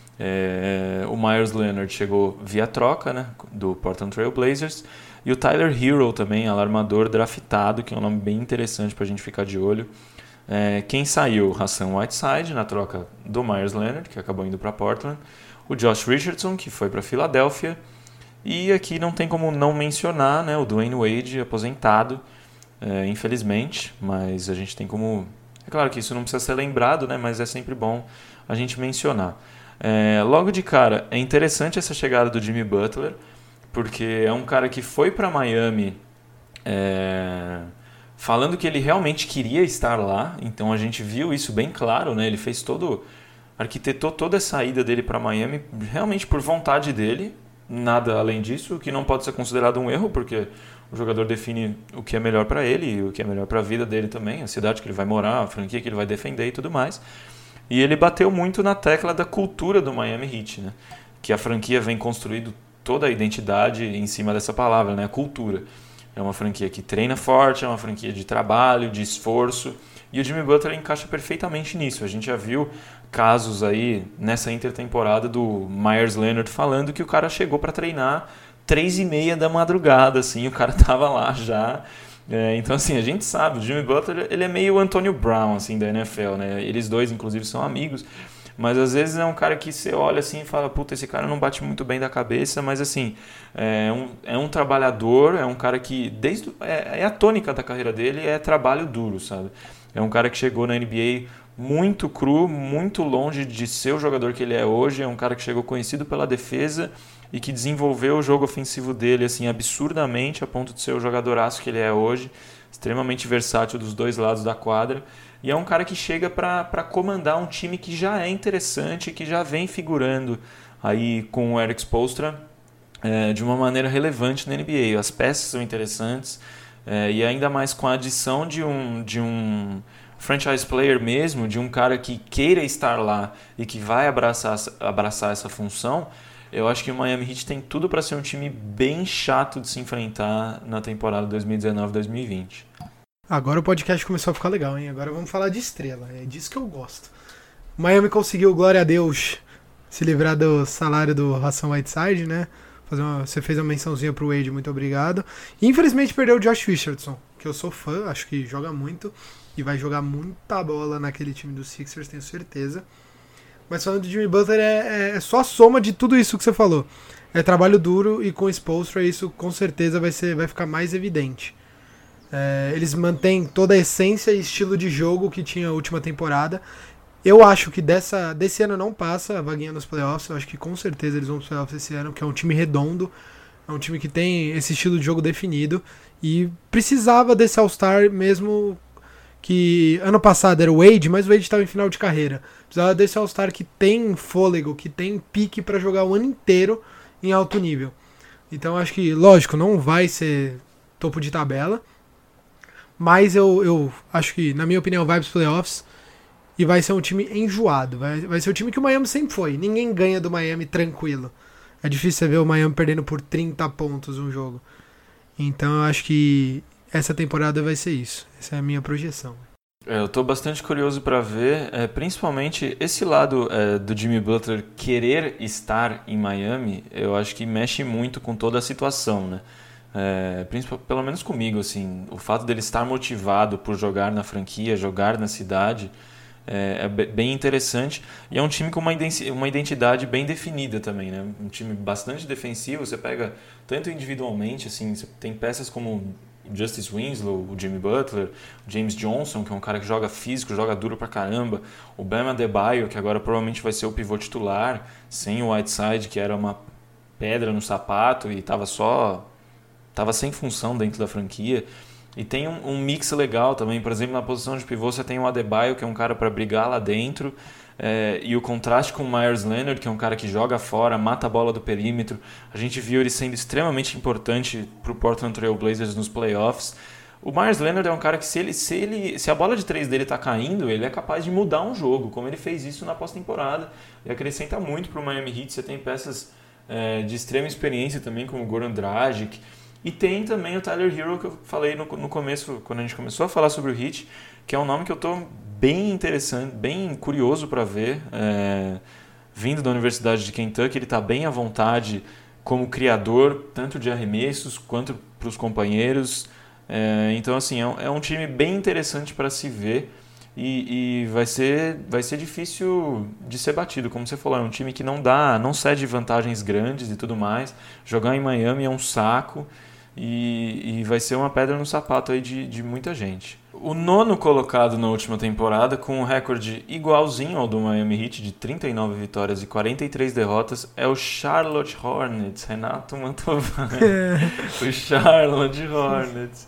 É, o Myers Leonard chegou via troca, né, do Portland Trail Blazers. E o Tyler Hero também, alarmador draftado, que é um nome bem interessante para a gente ficar de olho. É, quem saiu? Hassan Whiteside, na troca do Myers Leonard, que acabou indo para Portland. O Josh Richardson, que foi para Filadélfia. E aqui não tem como não mencionar, né, o Dwayne Wade, aposentado, é, infelizmente. Mas a gente tem como... É claro que isso não precisa ser lembrado, né, mas é sempre bom a gente mencionar. É, logo de cara, é interessante essa chegada do Jimmy Butler, porque é um cara que foi para Miami... É, falando que ele realmente queria estar lá, então a gente viu isso bem claro, né? Ele fez todo, arquitetou toda a saída dele para Miami realmente por vontade dele, nada além disso, o que não pode ser considerado um erro, porque o jogador define o que é melhor para ele e o que é melhor para a vida dele também, a cidade que ele vai morar, a franquia que ele vai defender e tudo mais. E ele bateu muito na tecla da cultura do Miami Heat, né? Que a franquia vem construindo toda a identidade em cima dessa palavra, né? A cultura. É uma franquia que treina forte, é uma franquia de trabalho, de esforço. E o Jimmy Butler encaixa perfeitamente nisso. A gente já viu casos aí nessa intertemporada do Myers Leonard falando que o cara chegou para treinar três e meia da madrugada, assim, o cara tava lá já. É, então, assim, a gente sabe, o Jimmy Butler ele é meio Antonio Brown, assim, da N F L, né? Eles dois, inclusive, são amigos. Mas às vezes é um cara que você olha assim e fala, puta, esse cara não bate muito bem da cabeça, mas assim, é um, é um trabalhador, é um cara que, desde é, é a tônica da carreira dele, é trabalho duro, sabe? É um cara que chegou na N B A muito cru, muito longe de ser o jogador que ele é hoje, é um cara que chegou conhecido pela defesa e que desenvolveu o jogo ofensivo dele assim absurdamente, a ponto de ser o jogadoraço que ele é hoje, extremamente versátil dos dois lados da quadra. E é um cara que chega para comandar um time que já é interessante, que já vem figurando aí com o Erik Spoelstra é, de uma maneira relevante na N B A. As peças são interessantes, É, e ainda mais com a adição de um, de um franchise player mesmo, de um cara que queira estar lá e que vai abraçar, abraçar essa função, eu acho que o Miami Heat tem tudo para ser um time bem chato de se enfrentar na temporada dois mil e dezenove dois mil e vinte. Agora o podcast começou a ficar legal, hein? Agora vamos falar de estrela, é disso que eu gosto. O Miami conseguiu, glória a Deus, se livrar do salário do Hassan Whiteside, né? Fazer uma, você fez uma mençãozinha pro Wade, muito obrigado. E infelizmente perdeu o Josh Richardson, que eu sou fã, acho que joga muito e vai jogar muita bola naquele time dos Sixers, tenho certeza. Mas falando de Jimmy Butler, é, é só a soma de tudo isso que você falou. É trabalho duro e com o Spoelstra isso com certeza vai, ser, vai ficar mais evidente. É, eles mantêm toda a essência e estilo de jogo que tinha a última temporada. Eu acho que dessa, desse ano não passa a vaguinha nos playoffs. Eu acho que com certeza eles vão para os playoffs esse ano, porque é um time redondo. É um time que tem esse estilo de jogo definido. E precisava desse All-Star mesmo que ano passado era o Wade, mas o Wade estava em final de carreira. Precisava desse All-Star que tem fôlego, que tem pique para jogar o ano inteiro em alto nível. Então acho que, lógico, não vai ser topo de tabela. Mas eu, eu acho que, na minha opinião, vai para os playoffs e vai ser um time enjoado. Vai, vai ser o time que o Miami sempre foi. Ninguém ganha do Miami tranquilo. É difícil você ver o Miami perdendo por trinta pontos um jogo. Então eu acho que essa temporada vai ser isso. Essa é a minha projeção. É, eu estou bastante curioso para ver, é, principalmente esse lado é, do Jimmy Butler querer estar em Miami. Eu acho que mexe muito com toda a situação, né? É, pelo menos comigo, assim, o fato dele estar motivado por jogar na franquia, jogar na cidade, é, é bem interessante. E é um time com uma identidade bem definida também, né? Um time bastante defensivo. Você pega tanto individualmente, assim, você tem peças como o Justice Winslow, o Jimmy Butler, o James Johnson, que é um cara que joga físico, joga duro pra caramba, o Bam Adebayo, que agora provavelmente vai ser o pivô titular, sem o Whiteside, que era uma pedra no sapato e tava só... Estava sem função dentro da franquia. E tem um, um mix legal também. Por exemplo, na posição de pivô você tem o Adebayo, que é um cara para brigar lá dentro. É, e o contraste com o Myers Leonard, que é um cara que joga fora, mata a bola do perímetro. A gente viu ele sendo extremamente importante para o Portland Trail Blazers nos playoffs. O Myers Leonard é um cara que se, ele, se, ele, se a bola de três dele está caindo, ele é capaz de mudar um jogo, como ele fez isso na pós-temporada. E acrescenta muito para o Miami Heat. Você tem peças é, de extrema experiência também, como o Goran Dragic. E tem também o Tyler Hero, que eu falei no, no começo, quando a gente começou a falar sobre o Heat, que é um nome que eu estou bem interessante, bem curioso para ver. É, vindo da Universidade de Kentucky, ele está bem à vontade como criador, tanto de arremessos quanto para os companheiros. É, então, assim, é um, é um time bem interessante para se ver e, e vai ser, vai ser difícil de ser batido. Como você falou, é um time que não dá, não cede vantagens grandes e tudo mais. Jogar em Miami é um saco. E, e vai ser uma pedra no sapato aí de, de muita gente. O nono colocado na última temporada, com um recorde igualzinho ao do Miami Heat, de trinta e nove vitórias e quarenta e três derrotas, é o Charlotte Hornets. Renato Mantovani. O Charlotte Hornets.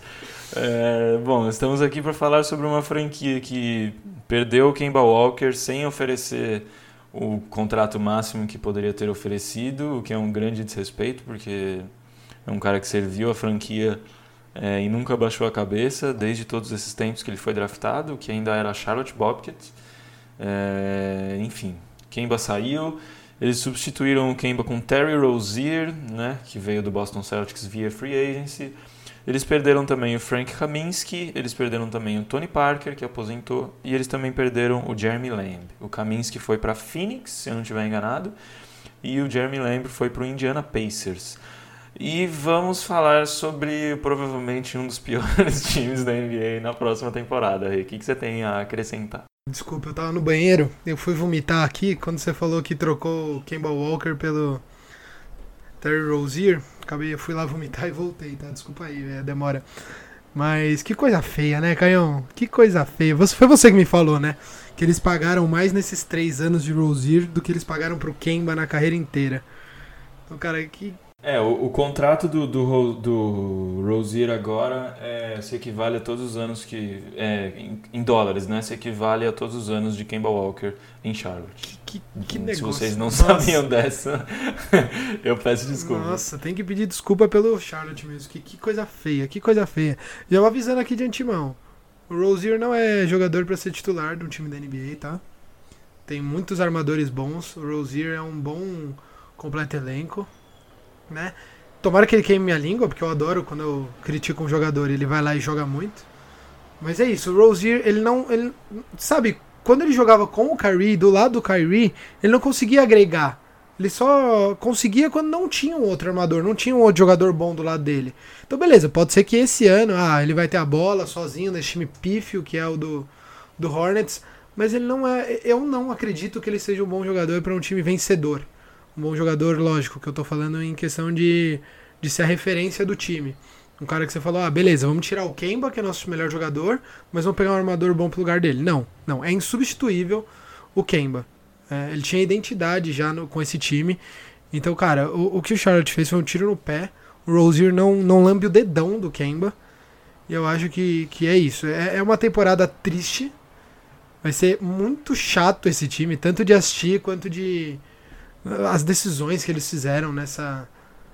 É, bom, estamos aqui para falar sobre uma franquia que perdeu o Kemba Walker sem oferecer o contrato máximo que poderia ter oferecido, o que é um grande desrespeito, porque... é um cara que serviu a franquia é, e nunca baixou a cabeça desde todos esses tempos que ele foi draftado, que ainda era a Charlotte Bobcats. É, enfim, Kemba saiu, eles substituíram o Kemba com Terry Rozier, né, que veio do Boston Celtics via Free Agency. Eles perderam também o Frank Kaminsky, eles perderam também o Tony Parker, que aposentou, e eles também perderam o Jeremy Lamb. O Kaminsky foi para Phoenix, se eu não estiver enganado, e o Jeremy Lamb foi para o Indiana Pacers. E vamos falar sobre provavelmente um dos piores times da N B A na próxima temporada. O que, que você tem a acrescentar? Desculpa, eu tava no banheiro, eu fui vomitar aqui quando você falou que trocou o Kemba Walker pelo Terry Rozier. Acabei, eu fui lá vomitar e voltei, tá? Desculpa aí, a demora. Mas que coisa feia, né, Caião? Que coisa feia. Você, foi você que me falou, né? Que eles pagaram mais nesses três anos de Rozier do que eles pagaram pro Kemba na carreira inteira. Então, cara, que... É, o, o contrato do, do, Ro- do Rozier agora é, se equivale a todos os anos que. É, em, em dólares, né? Se equivale a todos os anos de Kemba Walker em Charlotte. Que, que, que Se vocês negócio. não Nossa. sabiam dessa, eu peço desculpas. Nossa, tem que pedir desculpa pelo Charlotte mesmo. Que, que coisa feia, que coisa feia. Já vou avisando aqui de antemão. O Rozier não é jogador pra ser titular de um time da N B A, tá? Tem muitos armadores bons. O Rozier é um bom completo elenco, né? Tomara que ele queime minha língua, porque eu adoro quando eu critico um jogador, ele vai lá e joga muito. Mas é isso, o Rozier, ele não. Ele, sabe, quando ele jogava com o Kyrie, do lado do Kyrie, ele não conseguia agregar. Ele só conseguia quando não tinha um outro armador, não tinha um outro jogador bom do lado dele. Então, beleza, pode ser que esse ano, ah, ele vai ter a bola sozinho nesse time pífio, que é o do, do Hornets, mas ele não é. Eu não acredito que ele seja um bom jogador para um time vencedor. Um bom jogador, lógico, que eu tô falando em questão de, de ser a referência do time. Um cara que você falou, ah, beleza, vamos tirar o Kemba, que é nosso melhor jogador, mas vamos pegar um armador bom pro lugar dele. Não, não, é insubstituível o Kemba. É, ele tinha identidade já no, com esse time. Então, cara, o, o que o Charlotte fez foi um tiro no pé. O Rozier não, não lambe o dedão do Kemba. E eu acho que, que é isso. É, é uma temporada triste. Vai ser muito chato esse time, tanto de assistir quanto de as decisões que eles fizeram nessa,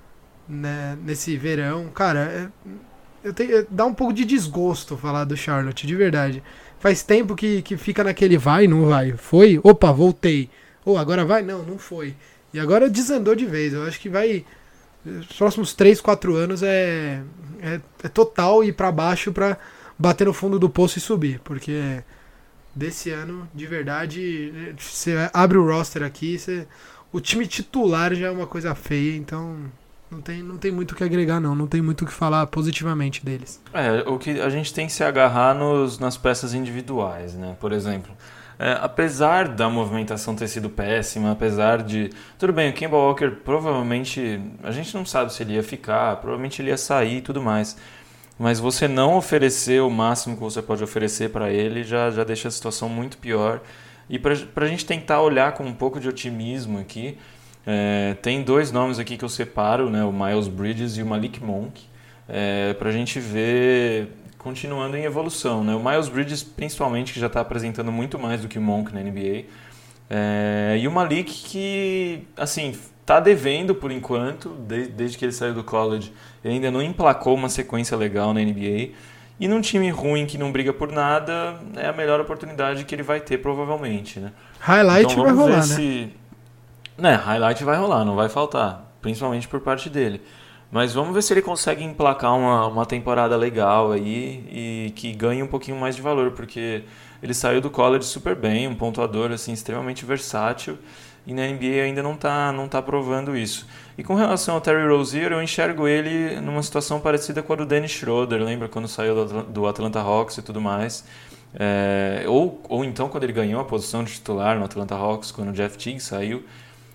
né, nesse verão. Cara, é, eu tenho, dá um pouco de desgosto falar do Charlotte, de verdade. Faz tempo que, que fica naquele vai, não vai. Foi? Opa, voltei. Ou oh, agora vai? Não, não foi. E agora desandou de vez. Eu acho que vai. Os próximos três, quatro anos é, é, é total ir pra baixo pra bater no fundo do poço e subir. Porque desse ano, de verdade, você abre o roster aqui, você, o time titular já é uma coisa feia, então não tem, não tem muito o que agregar, não. Não tem muito o que falar positivamente deles. É, o que a gente tem que se agarrar nos, nas peças individuais, né? Por exemplo, é, apesar da movimentação ter sido péssima, apesar de... Tudo bem, o Kemba Walker provavelmente... A gente não sabe se ele ia ficar, provavelmente ele ia sair e tudo mais. Mas você não oferecer o máximo que você pode oferecer para ele já, já deixa a situação muito pior. E para a gente tentar olhar com um pouco de otimismo aqui, é, tem dois nomes aqui que eu separo, né, o Miles Bridges e o Malik Monk, é, para a gente ver continuando em evolução. Né? O Miles Bridges, principalmente, que já está apresentando muito mais do que o Monk na N B A. É, e o Malik que, assim, está devendo por enquanto, desde, desde que ele saiu do college, ele ainda não emplacou uma sequência legal na N B A. E num time ruim que não briga por nada, é a melhor oportunidade que ele vai ter, provavelmente. Né? Highlight então, vai vamos ver rolar, se... né? né? Highlight vai rolar, não vai faltar, principalmente por parte dele. Mas vamos ver se ele consegue emplacar uma, uma temporada legal aí e que ganhe um pouquinho mais de valor, porque ele saiu do college super bem, um pontuador assim, extremamente versátil, e na N B A ainda não está não tá provando isso. E com relação ao Terry Rozier, eu enxergo ele numa situação parecida com a do Dennis Schroeder, lembra quando saiu do Atlanta Hawks e tudo mais? É, ou, ou então quando ele ganhou a posição de titular no Atlanta Hawks, quando o Jeff Teague saiu.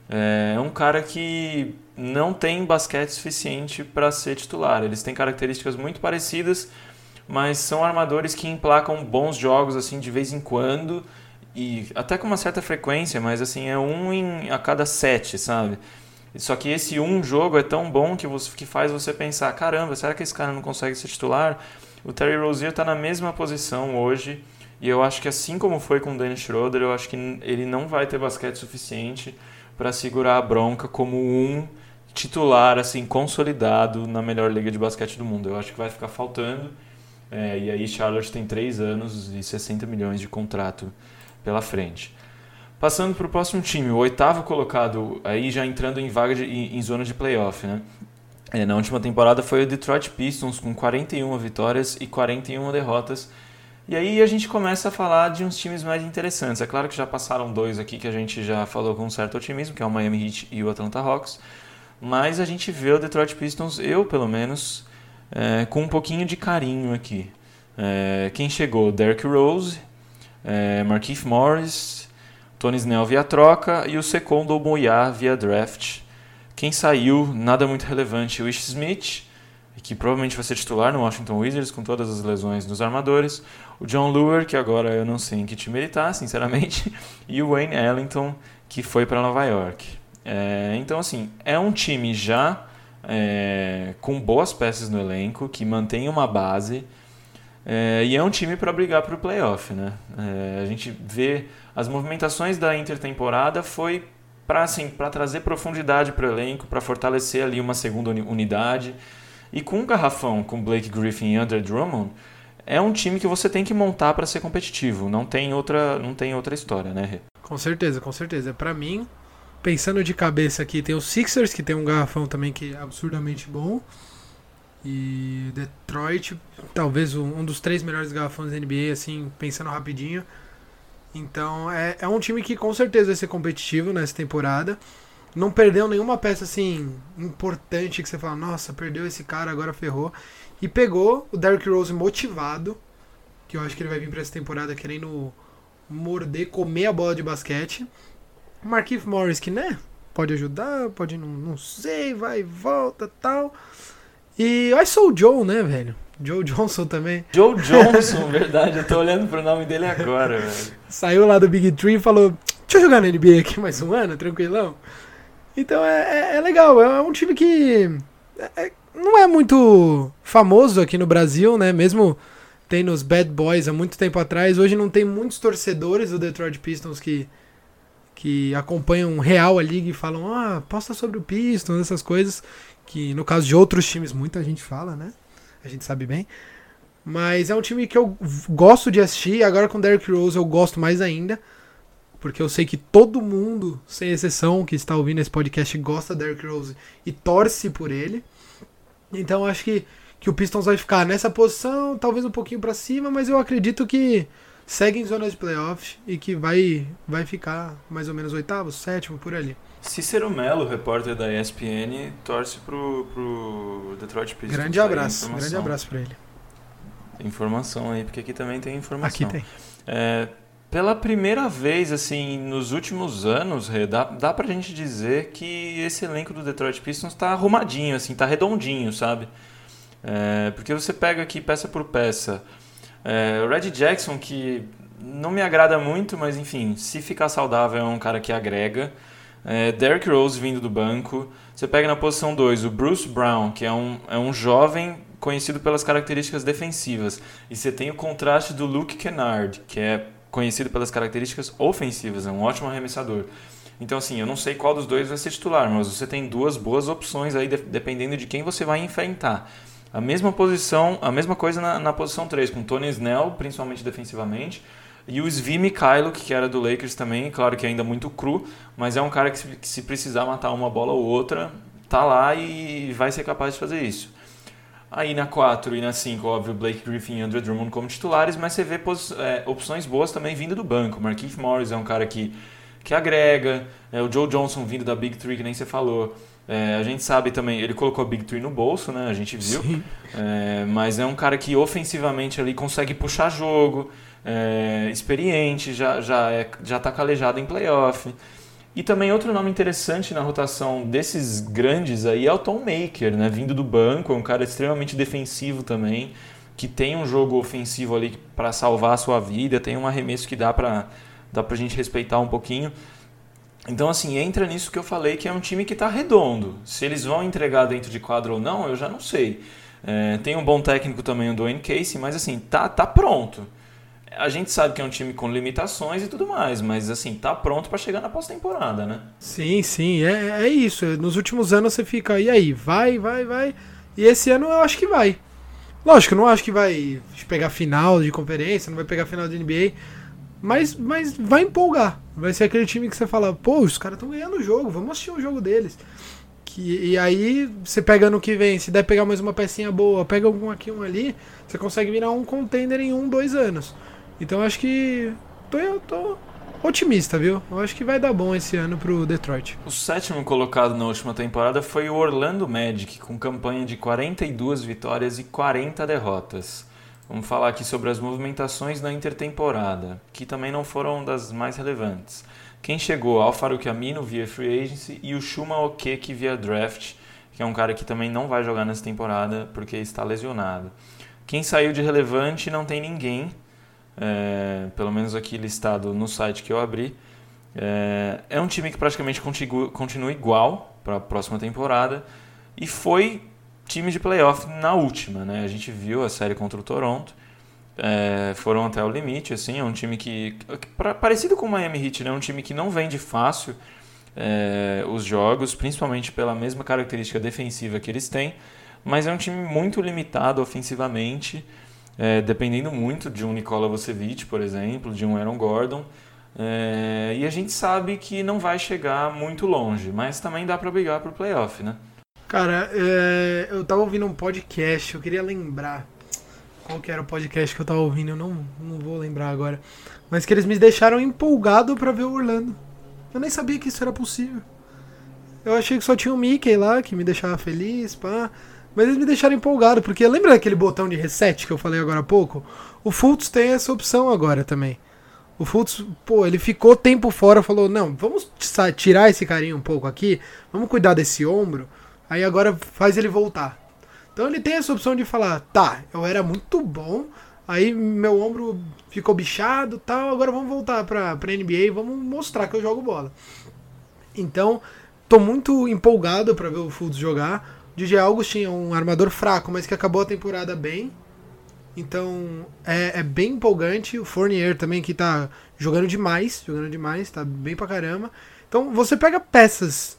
É um cara que não tem basquete suficiente para ser titular. Eles têm características muito parecidas, mas são armadores que emplacam bons jogos assim de vez em quando e até com uma certa frequência, mas assim é um em, a cada sete, sabe? Só que esse um jogo é tão bom que, você, que faz você pensar, caramba, será que esse cara não consegue ser titular? O Terry Rozier está na mesma posição hoje e eu acho que assim como foi com o Dennis Schroeder, eu acho que ele não vai ter basquete suficiente para segurar a bronca como um titular assim consolidado na melhor liga de basquete do mundo. Eu acho que vai ficar faltando. É, e aí Charlotte tem três anos e sessenta milhões de contrato pela frente. Passando para o próximo time, o oitavo colocado, aí já entrando em vaga de, em, em zona de playoff, né? É, na última temporada foi o Detroit Pistons com quarenta e uma vitórias e quarenta e uma derrotas. E aí a gente começa a falar de uns times mais interessantes. É claro que já passaram dois aqui que a gente já falou com um certo otimismo, que é o Miami Heat e o Atlanta Hawks. Mas a gente vê o Detroit Pistons, eu pelo menos, é, com um pouquinho de carinho aqui. É, quem chegou? Derrick Rose, é, Markieff Morris, Tony Snell via troca e o Secondo Moya via draft. Quem saiu, nada muito relevante, o Ish Smith, que provavelmente vai ser titular no Washington Wizards com todas as lesões dos armadores, o John Lure, que agora eu não sei em que time ele está, sinceramente, e o Wayne Ellington, que foi para Nova York. É, então, assim, é um time já é, com boas peças no elenco, que mantém uma base, é, e é um time para brigar para o playoff, né? É, a gente vê as movimentações da intertemporada foi para assim, para trazer profundidade para o elenco, para fortalecer ali uma segunda unidade. E com um garrafão com Blake Griffin e Andre Drummond, é um time que você tem que montar para ser competitivo. Não tem outra, não tem outra história, né, Rê? Com certeza, com certeza. Para mim, pensando de cabeça aqui, tem os Sixers, que tem um garrafão também que é absurdamente bom. E Detroit, talvez um dos três melhores garrafões da N B A, assim, pensando rapidinho. Então, é, é um time que com certeza vai ser competitivo nessa temporada. Não perdeu nenhuma peça, assim, importante que você fala, nossa, perdeu esse cara, agora ferrou. E pegou o Derrick Rose motivado, que eu acho que ele vai vir pra essa temporada querendo morder, comer a bola de basquete. O Markieff Morris, que, né, pode ajudar, pode não, não sei, vai e volta, tal. E eu sou o Joe, né, velho? Joe Johnson também. Joe Johnson, verdade, eu tô olhando pro nome dele agora, velho. Saiu lá do Big Tree e falou, deixa eu jogar na N B A aqui mais um ano, tranquilão. Então é, é, é legal, é um time que é, não é muito famoso aqui no Brasil, né? Mesmo tem nos Bad Boys há muito tempo atrás, hoje não tem muitos torcedores do Detroit Pistons que, que acompanham real a liga e falam, ah, posta sobre o Pistons, essas coisas, que no caso de outros times muita gente fala, né? A gente sabe bem. Mas é um time que eu gosto de assistir. Agora com o Derrick Rose eu gosto mais ainda. Porque eu sei que todo mundo, sem exceção, que está ouvindo esse podcast gosta do Derrick Rose e torce por ele. Então acho que, que o Pistons vai ficar nessa posição, talvez um pouquinho para cima, mas eu acredito que segue em zona de playoff e que vai, vai ficar mais ou menos oitavo, sétimo, por ali. Cícero Mello, repórter da E S P N, torce pro, pro Detroit Pistons. Grande abraço, grande abraço pra ele. Tem informação aí, porque aqui também tem informação. Aqui tem. É, pela primeira vez, assim, nos últimos anos, Rê, dá, dá pra gente dizer que esse elenco do Detroit Pistons tá arrumadinho, assim, tá redondinho, sabe? É, porque você pega aqui peça por peça. É, o Reggie Jackson, que não me agrada muito, mas enfim, se ficar saudável é um cara que agrega. É, Derrick Rose vindo do banco. Você pega na posição dois o Bruce Brown, que é um, é um jovem conhecido pelas características defensivas. E você tem o contraste do Luke Kennard, que é conhecido pelas características ofensivas, é um ótimo arremessador. Então, assim, eu não sei qual dos dois vai ser titular, mas você tem duas boas opções aí, de, dependendo de quem você vai enfrentar. A mesma posição, a mesma coisa na, na posição três, com Tony Snell, principalmente defensivamente, e o Svi Mykhailiuk, que era do Lakers também, claro que ainda muito cru, mas é um cara que se, que se precisar matar uma bola ou outra, tá lá e vai ser capaz de fazer isso. Aí na quatro e na cinco, óbvio, Blake Griffin e Andre Drummond como titulares, mas você vê pos, é, opções boas também vindo do banco. Markieff Morris é um cara que, que agrega, é, o Joe Johnson vindo da Big Three, que nem você falou. É, a gente sabe também, ele colocou a Big Three no bolso, né? A gente viu, é, mas é um cara que ofensivamente ali consegue puxar jogo, é, experiente, já, já, é, já tá calejado em playoff. E também outro nome interessante na rotação desses grandes aí é o Tom Maker, né? Vindo do banco, é um cara extremamente defensivo também, que tem um jogo ofensivo ali para salvar a sua vida, tem um arremesso que dá para dá pra gente respeitar um pouquinho. Então, assim, entra nisso que eu falei, que é um time que está redondo. Se eles vão entregar dentro de quadro ou não, eu já não sei. É, tem um bom técnico também, o Dwayne Casey, mas assim, tá, tá pronto. A gente sabe que é um time com limitações e tudo mais, mas assim, tá pronto para chegar na pós-temporada, né? Sim, sim, é, é isso. Nos últimos anos você fica, e aí, vai, vai, vai. E esse ano eu acho que vai. Lógico, eu não acho que vai pegar final de conferência, não vai pegar final de N B A, mas, mas vai empolgar. Vai ser aquele time que você fala, pô, os caras estão ganhando o jogo, vamos assistir o jogo deles. Que, e aí, você pega ano que vem, se der pegar mais uma pecinha boa, pega algum aqui, um ali, você consegue virar um contender em um, dois anos. Então acho que tô, eu tô otimista, viu? Eu acho que vai dar bom esse ano pro Detroit. O sétimo colocado na última temporada foi o Orlando Magic, com campanha de quarenta e duas vitórias e quarenta derrotas. Vamos falar aqui sobre as movimentações na intertemporada, que também não foram das mais relevantes. Quem chegou? Al Farouq Aminu via Free Agency e o Chuma Okeke via Draft, que é um cara que também não vai jogar nessa temporada porque está lesionado. Quem saiu de relevante não tem ninguém. É, pelo menos aqui listado no site que eu abri, é, é um time que praticamente continua, continua igual para a próxima temporada. e foi time de playoff na última, né? A gente viu a série contra o Toronto, é, foram até o limite, assim, é um time que, parecido com o Miami Heat, né? Um time que não vende fácil é, os jogos, principalmente pela mesma característica defensiva que eles têm, mas é um time muito limitado ofensivamente, é, dependendo muito de um Nikola Vucevic, por exemplo, de um Aaron Gordon, é, e a gente sabe que não vai chegar muito longe, mas também dá para brigar pro playoff, né? Cara, é, eu tava ouvindo um podcast, eu queria lembrar qual que era o podcast que eu tava ouvindo, eu não, não vou lembrar agora, mas que eles me deixaram empolgado pra ver o Orlando. Eu nem sabia que isso era possível. Eu achei que só tinha o Mickey lá, que me deixava feliz, pá. Mas eles me deixaram empolgado, porque lembra daquele botão de reset que eu falei agora há pouco? O Fultz tem essa opção agora também. O Fultz, pô, ele ficou tempo fora, falou, não, vamos tirar esse carinho um pouco aqui, vamos cuidar desse ombro, aí agora faz ele voltar. Então ele tem essa opção de falar, tá, eu era muito bom, aí meu ombro ficou bichado e tal, agora vamos voltar pra, pra N B A, vamos mostrar que eu jogo bola. Então, tô muito empolgado pra ver o Fultz jogar. O D J Augustin é um armador fraco, mas que acabou a temporada bem. Então, é, é bem empolgante. O Fournier também, que tá jogando demais, jogando demais, tá bem pra caramba. Então, você pega peças,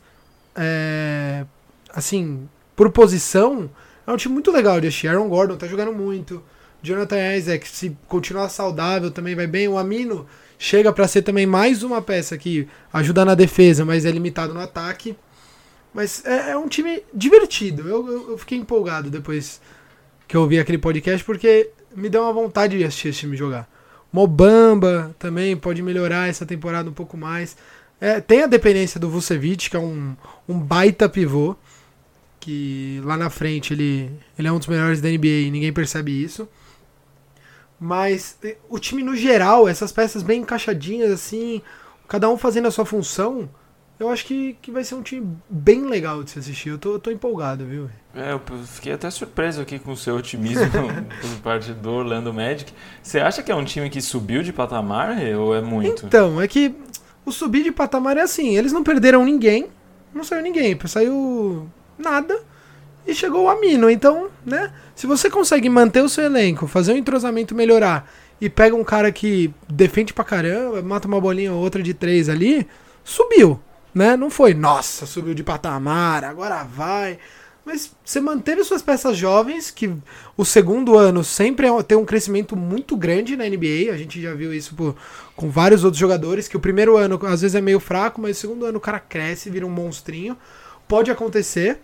é, assim, por posição, é um time muito legal de assistir. Aaron Gordon tá jogando muito. Jonathan Isaac, se continuar saudável, também vai bem. O Amino chega pra ser também mais uma peça que ajuda na defesa, mas é limitado no ataque. Mas é, é um time divertido. Eu, eu, eu fiquei empolgado depois que eu ouvi aquele podcast, porque me deu uma vontade de assistir esse time jogar. Mo Bamba também pode melhorar essa temporada um pouco mais. É, tem a dependência do Vucevic, que é um, um baita pivô, que lá na frente ele, ele é um dos melhores da N B A e ninguém percebe isso. Mas o time no geral, essas peças bem encaixadinhas, assim, cada um fazendo a sua função, eu acho que, que vai ser um time bem legal de se assistir. Eu tô, eu tô empolgado, viu? É, eu fiquei até surpreso aqui com o seu otimismo por parte do Orlando Magic. Você acha que é um time que subiu de patamar ou é muito? Então, é que o subir de patamar é assim, eles não perderam ninguém, não saiu ninguém, saiu nada e chegou o Amino. Então, né, se você consegue manter o seu elenco, fazer o entrosamento melhorar e pega um cara que defende pra caramba, mata uma bolinha ou outra de três ali, subiu. Né? Não foi, nossa, subiu de patamar, agora vai. Mas você manteve suas peças jovens, que o segundo ano sempre tem um crescimento muito grande na N B A. A gente já viu isso por, com vários outros jogadores, que o primeiro ano às vezes é meio fraco, mas o segundo ano o cara cresce, vira um monstrinho. Pode acontecer.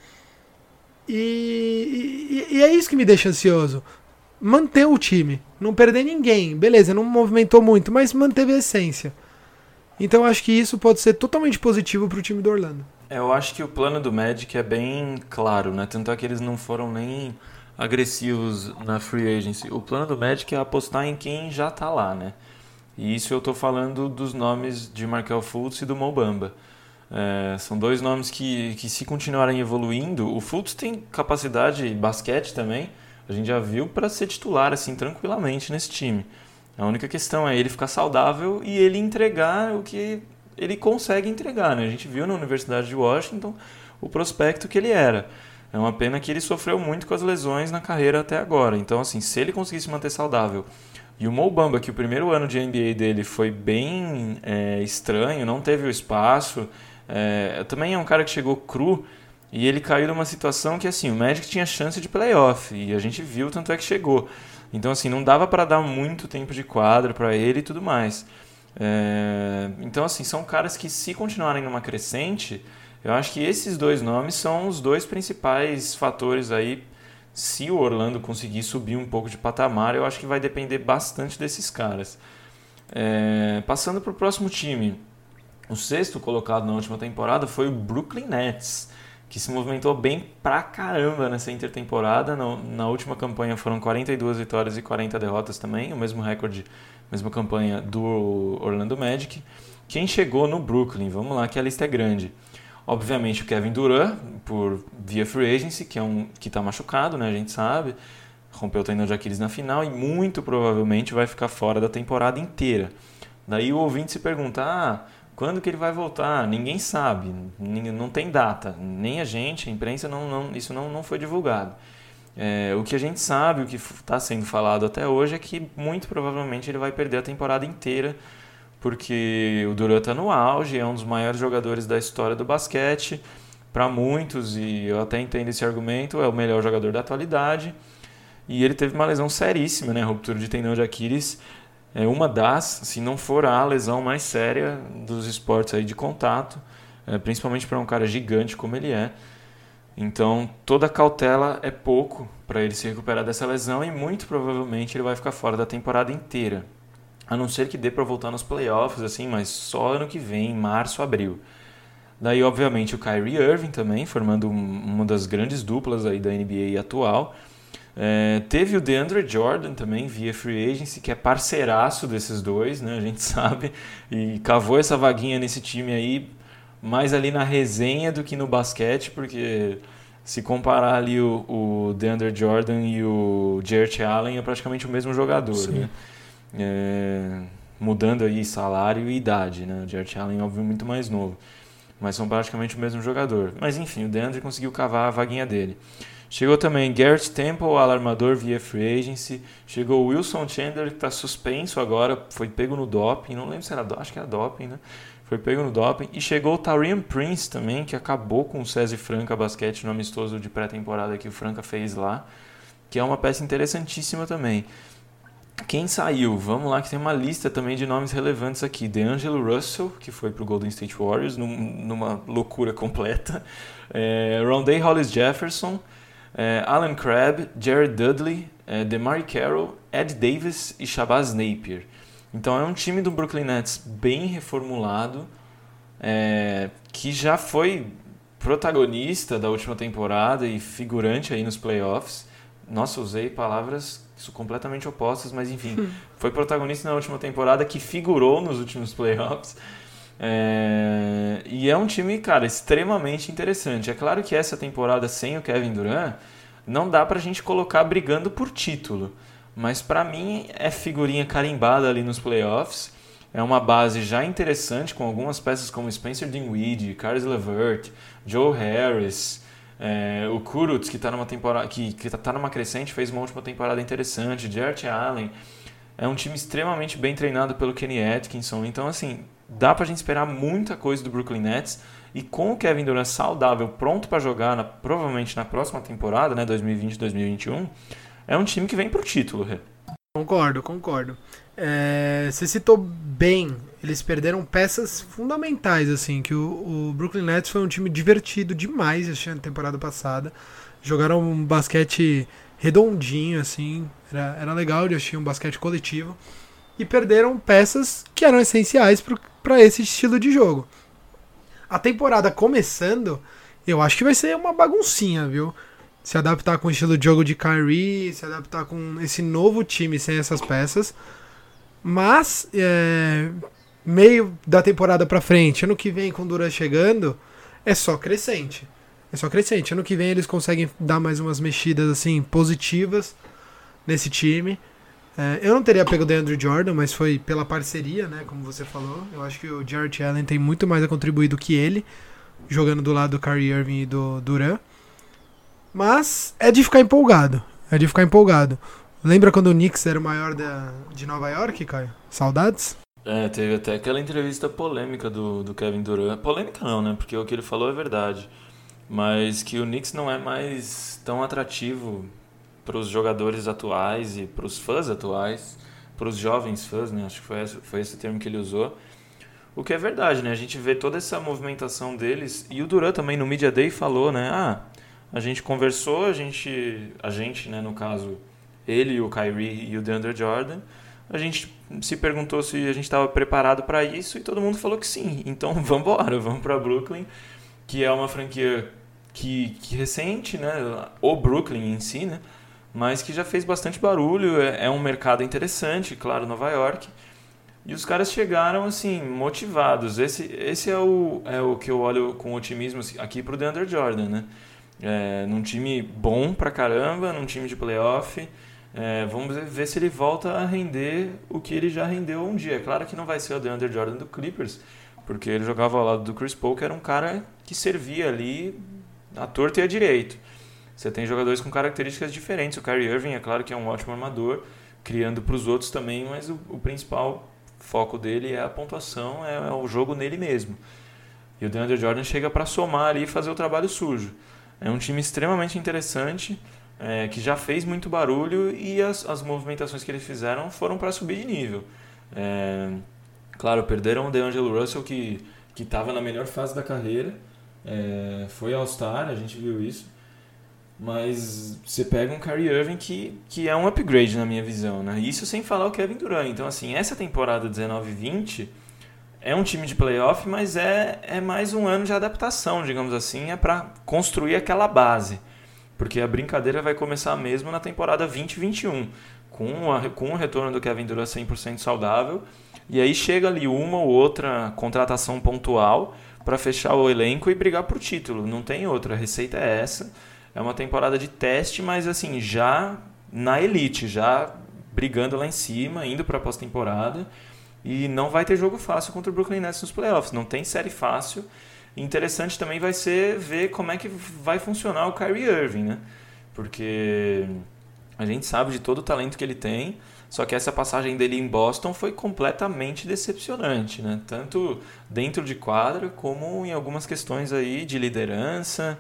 E, e, e é isso que me deixa ansioso. Manter o time, não perder ninguém. Beleza, não movimentou muito, mas manteve a essência. Então acho que isso pode ser totalmente positivo para o time do Orlando. Eu acho que o plano do Magic é bem claro, né? Tanto é que eles não foram nem agressivos na free agency. O plano do Magic é apostar em quem já tá lá, né? E isso eu tô falando dos nomes de Markelle Fultz e do Mo Bamba. É, são dois nomes que, que se continuarem evoluindo, o Fultz tem capacidade basquete também, a gente já viu, para ser titular assim tranquilamente nesse time. A única questão é ele ficar saudável e ele entregar o que ele consegue entregar, né? A gente viu na Universidade de Washington o prospecto que ele era. É uma pena que ele sofreu muito com as lesões na carreira até agora. Então, assim, se ele conseguisse manter saudável... E o Mo Bamba, que o primeiro ano de N B A dele foi bem é, estranho, não teve o espaço. É, também é um cara que chegou cru e ele caiu numa situação que, assim, o Magic tinha chance de playoff. E a gente viu, tanto é que chegou. Então, assim, não dava para dar muito tempo de quadra para ele e tudo mais. É, então, assim, são caras que, se continuarem numa crescente, eu acho que esses dois nomes são os dois principais fatores aí. Se o Orlando conseguir subir um pouco de patamar, eu acho que vai depender bastante desses caras. É, passando para o próximo time, o sexto colocado na última temporada foi o Brooklyn Nets, que se movimentou bem pra caramba nessa intertemporada. Na, na última campanha foram quarenta e duas vitórias e quarenta derrotas também, o mesmo recorde, mesma campanha do Orlando Magic. Quem chegou no Brooklyn? Vamos lá, que a lista é grande. Obviamente o Kevin Durant, por via free agency, que é um que está machucado, né, a gente sabe, rompeu o tendão de Aquiles na final e muito provavelmente vai ficar fora da temporada inteira. Daí o ouvinte se pergunta, ah, Quando que ele vai voltar? Ninguém sabe, não tem data, nem a gente, a imprensa, não, não, isso não, não foi divulgado. É, o que a gente sabe, o que está sendo falado até hoje é que muito provavelmente ele vai perder a temporada inteira, porque o Durant está no auge, é um dos maiores jogadores da história do basquete, para muitos, e eu até entendo esse argumento, é o melhor jogador da atualidade, e ele teve uma lesão seríssima, né, ruptura de tendão de Aquiles, é uma das, se não for a lesão mais séria dos esportes aí de contato, é, principalmente para um cara gigante como ele é. Então, toda cautela é pouco para ele se recuperar dessa lesão e muito provavelmente ele vai ficar fora da temporada inteira. A não ser que dê para voltar nos playoffs, assim, mas só ano que vem, em março, abril. Daí, obviamente, o Kyrie Irving também, formando uma das grandes duplas aí da N B A atual. É, teve o DeAndre Jordan também, via Free Agency, que é parceiraço desses dois, né, a gente sabe, e cavou essa vaguinha nesse time aí, mais ali na resenha do que no basquete, porque se comparar ali o, o DeAndre Jordan e o Jarrett Allen é praticamente o mesmo jogador, né? É, mudando aí salário e idade, né? O Jarrett Allen, óbvio, muito mais novo, mas são praticamente o mesmo jogador. Mas enfim, o DeAndre conseguiu cavar a vaguinha dele. Chegou também Garrett Temple, alarmador via Free Agency. Chegou o Wilson Chandler, que está suspenso agora, foi pego no doping, não lembro se era doping, acho que era doping, né? Foi pego no doping. E chegou o Taurean Prince também, que acabou com o SESI Franca Basquete no amistoso de pré-temporada que o Franca fez lá, que é uma peça interessantíssima também. Quem saiu? Vamos lá, que tem uma lista também de nomes relevantes aqui. DeAngelo Russell, que foi para o Golden State Warriors, num, numa loucura completa. É, Rondé Hollis Jefferson, é, Alan Crabb, Jared Dudley, é, DeMar Carroll, Ed Davis e Shabazz Napier. Então é um time do Brooklyn Nets bem reformulado, é, que já foi protagonista da última temporada e figurante aí nos playoffs. Nossa, usei palavras completamente opostas, mas enfim, foi protagonista na última temporada, que figurou nos últimos playoffs. É, e é um time, cara, extremamente interessante. É claro que essa temporada sem o Kevin Durant não dá pra gente colocar brigando por título, mas pra mim é figurinha carimbada ali nos playoffs. É uma base já interessante, com algumas peças como Spencer Dinwiddie, Caris LeVert, Joe Harris, é, o Kurucs, que está numa temporada, que, que tá numa crescente, fez uma última temporada interessante, Jarrett Allen. É um time extremamente bem treinado pelo Kenny Atkinson. Então, assim, dá pra gente esperar muita coisa do Brooklyn Nets. E com o Kevin Durant saudável, pronto para jogar, na, provavelmente na próxima temporada, né, dois mil e vinte, dois mil e vinte e um, é um time que vem pro título, Rê. Concordo, concordo. É, você citou bem, eles perderam peças fundamentais, assim, que o, o Brooklyn Nets foi um time divertido demais na temporada passada. Jogaram um basquete redondinho, assim, era, era legal de assistir um basquete coletivo. E perderam peças que eram essenciais para esse estilo de jogo. A temporada começando, eu acho que vai ser uma baguncinha, viu? Se adaptar com o estilo de jogo de Kyrie, se adaptar com esse novo time sem essas peças. Mas, é, meio da temporada pra frente, ano que vem com o Durant chegando, é só crescente. É só crescente. Ano que vem eles conseguem dar mais umas mexidas assim positivas nesse time. É, eu não teria pego o DeAndre Jordan, mas foi pela parceria, né, como você falou. Eu acho que o Jarrett Allen tem muito mais a contribuir do que ele, jogando do lado do Kyrie Irving e do Durant. Mas é de ficar empolgado. É de ficar empolgado. Lembra quando o Knicks era o maior da, de Nova York, Caio? Saudades? É, teve até aquela entrevista polêmica do, do Kevin Durant. Polêmica não, né? Porque o que ele falou é verdade. Mas que o Knicks não é mais tão atrativo para os jogadores atuais e para os fãs atuais, para os jovens fãs, né? Acho que foi esse, foi esse termo que ele usou. O que é verdade, né? A gente vê toda essa movimentação deles. E o Durant também no Media Day falou, né? Ah, a gente conversou, a gente, a gente, né, no caso, ele, o Kyrie e o DeAndre Jordan, a gente se perguntou se a gente estava preparado para isso e todo mundo falou que sim. Então vamos embora, vamos para Brooklyn, que é uma franquia que, que recente, né? O Brooklyn em si, né? Mas que já fez bastante barulho, é, é um mercado interessante, claro, Nova York. E os caras chegaram, assim, motivados. Esse, esse é, o, é o que eu olho com otimismo aqui pro DeAndre Jordan, né? É, num time bom pra caramba, num time de playoff. É, vamos ver se ele volta a render o que ele já rendeu um dia. É claro que não vai ser o DeAndre Jordan do Clippers, porque ele jogava ao lado do Chris Paul, que era um cara que servia ali à torta e à direito. Você tem jogadores com características diferentes. O Kyrie Irving, é claro que é um ótimo armador, criando para os outros também, mas o, o principal foco dele é a pontuação, é, é o jogo nele mesmo. E o DeAndre Jordan chega para somar ali e fazer o trabalho sujo. É um time extremamente interessante, é, que já fez muito barulho, e as, as movimentações que eles fizeram foram para subir de nível. É, claro, perderam o DeAngelo Russell, que estava na melhor fase da carreira, é, foi All-Star, a gente viu isso. Mas você pega um Kyrie Irving que, que é um upgrade na minha visão, né? Isso sem falar o Kevin Durant. Então, assim, essa temporada dezenove vinte é um time de playoff, mas é, é mais um ano de adaptação, digamos assim, é para construir aquela base. Porque a brincadeira vai começar mesmo na temporada vinte vinte e um, com, a, com o retorno do Kevin Durant cem por cento saudável, e aí chega ali uma ou outra contratação pontual para fechar o elenco e brigar por título. Não tem outra, a receita é essa. É uma temporada de teste, mas assim, já na elite, já brigando lá em cima, indo para a pós-temporada. E não vai ter jogo fácil contra o Brooklyn Nets nos playoffs. Não tem série fácil. Interessante também vai ser ver como é que vai funcionar o Kyrie Irving, né? Porque a gente sabe de todo o talento que ele tem, só que essa passagem dele em Boston foi completamente decepcionante, né? Tanto dentro de quadra, como em algumas questões aí de liderança,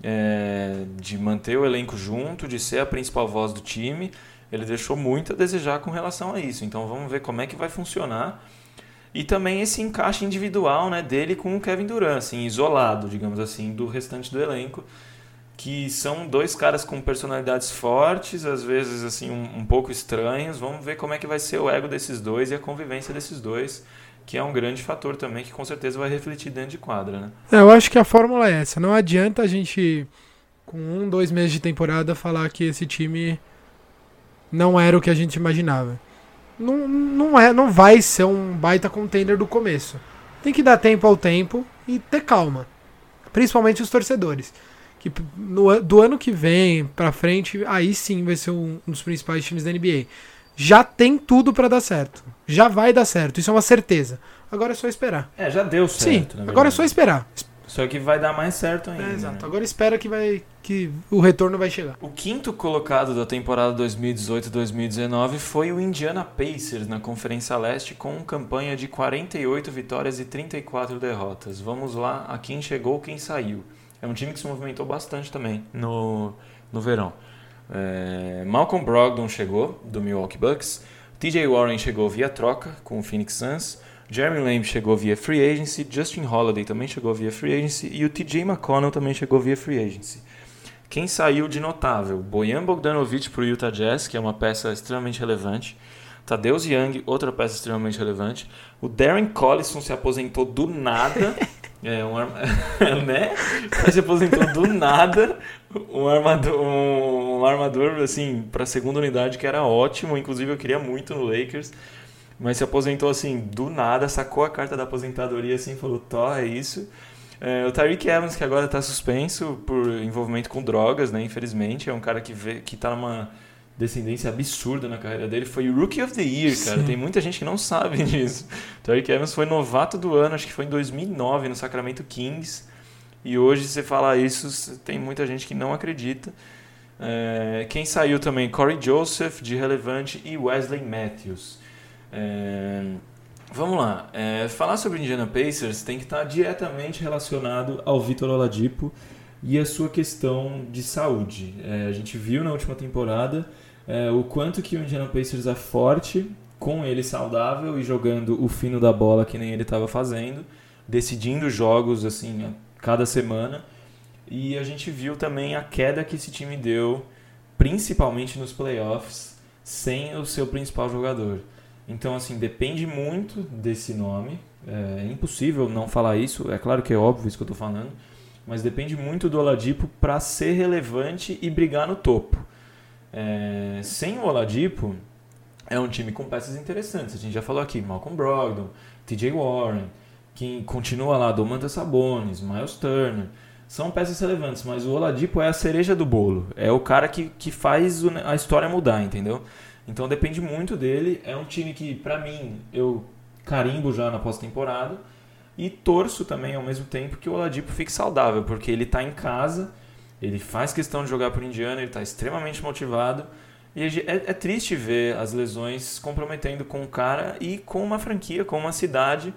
É, de manter o elenco junto, de ser a principal voz do time. Ele deixou muito a desejar com relação a isso. Então vamos ver como é que vai funcionar. E também esse encaixe individual, né, dele com o Kevin Durant, assim, isolado, digamos assim, do restante do elenco, que são dois caras com personalidades fortes, às vezes assim um, um pouco estranhos. Vamos ver como é que vai ser o ego desses dois e a convivência desses dois, que é um grande fator também, que com certeza vai refletir dentro de quadra, né? É, eu acho que a fórmula é essa. Não adianta a gente, com um, dois meses de temporada, falar que esse time não era o que a gente imaginava. Não, não, é, não vai ser um baita contender do começo. Tem que dar tempo ao tempo e ter calma. Principalmente os torcedores. Que no, do ano que vem pra frente, aí sim vai ser um, um dos principais times da N B A. Já tem tudo pra dar certo. Já vai dar certo. Isso é uma certeza. Agora é só esperar. É, já deu certo. Sim, na verdade. Agora é só esperar. Só que vai dar mais certo ainda. É, exato. Né? Agora espera que, vai, que o retorno vai chegar. O quinto colocado da temporada dois mil e dezoito dois mil e dezenove foi o Indiana Pacers na Conferência Leste, com campanha de quarenta e oito vitórias e trinta e quatro derrotas. Vamos lá, a quem chegou, quem saiu. É um time que se movimentou bastante também no, no verão. É, Malcolm Brogdon chegou, do Milwaukee Bucks. T J Warren chegou via troca com o Phoenix Suns. Jeremy Lamb chegou via free agency. Justin Holiday também chegou via free agency. E o T J McConnell também chegou via free agency. Quem saiu de notável? Bojan Bogdanovic para o Utah Jazz, que é uma peça extremamente relevante. Tadeusz Young, outra peça extremamente relevante. O Darren Collison se aposentou do nada. É, um arma... né? Se aposentou do nada. Um armador, um, um armador assim, para a segunda unidade, que era ótimo. Inclusive eu queria muito no Lakers. Mas se aposentou assim, do nada, sacou a carta da aposentadoria assim, falou, tó, é isso. É, o Tyreke Evans, que agora está suspenso por envolvimento com drogas, né? Infelizmente, é um cara que vê, que tá numa descendência absurda na carreira dele. Foi o Rookie of the Year, cara. Sim. Tem muita gente que não sabe disso. O Tyreke Evans foi novato do ano, acho que foi em dois mil e nove, no Sacramento Kings. E hoje, se você falar isso, tem muita gente que não acredita. É, quem saiu também? Corey Joseph, de relevante, e Wesley Matthews. É, vamos lá. É, falar sobre o Indiana Pacers tem que estar diretamente relacionado ao Victor Oladipo e a sua questão de saúde. É, a gente viu na última temporada é, o quanto que o Indiana Pacers é forte com ele saudável e jogando o fino da bola que nem ele estava fazendo, decidindo jogos assim a cada semana. E a gente viu também a queda que esse time deu, principalmente nos playoffs, sem o seu principal jogador. Então, assim, depende muito desse nome. É impossível não falar isso. É claro que é óbvio isso que eu estou falando. Mas depende muito do Oladipo para ser relevante e brigar no topo. É, sem o Oladipo, é um time com peças interessantes. A gente já falou aqui, Malcolm Brogdon, T J Warren, quem continua lá, Domantas Sabonis, Miles Turner. São peças relevantes, mas o Oladipo é a cereja do bolo. É o cara que, que faz a história mudar, entendeu? Então depende muito dele. É um time que, pra mim, eu carimbo já na pós-temporada. E torço também ao mesmo tempo que o Oladipo fique saudável, porque ele está em casa, ele faz questão de jogar por Indiana, ele está extremamente motivado. E é, é triste ver as lesões comprometendo com o cara e com uma franquia, com uma cidade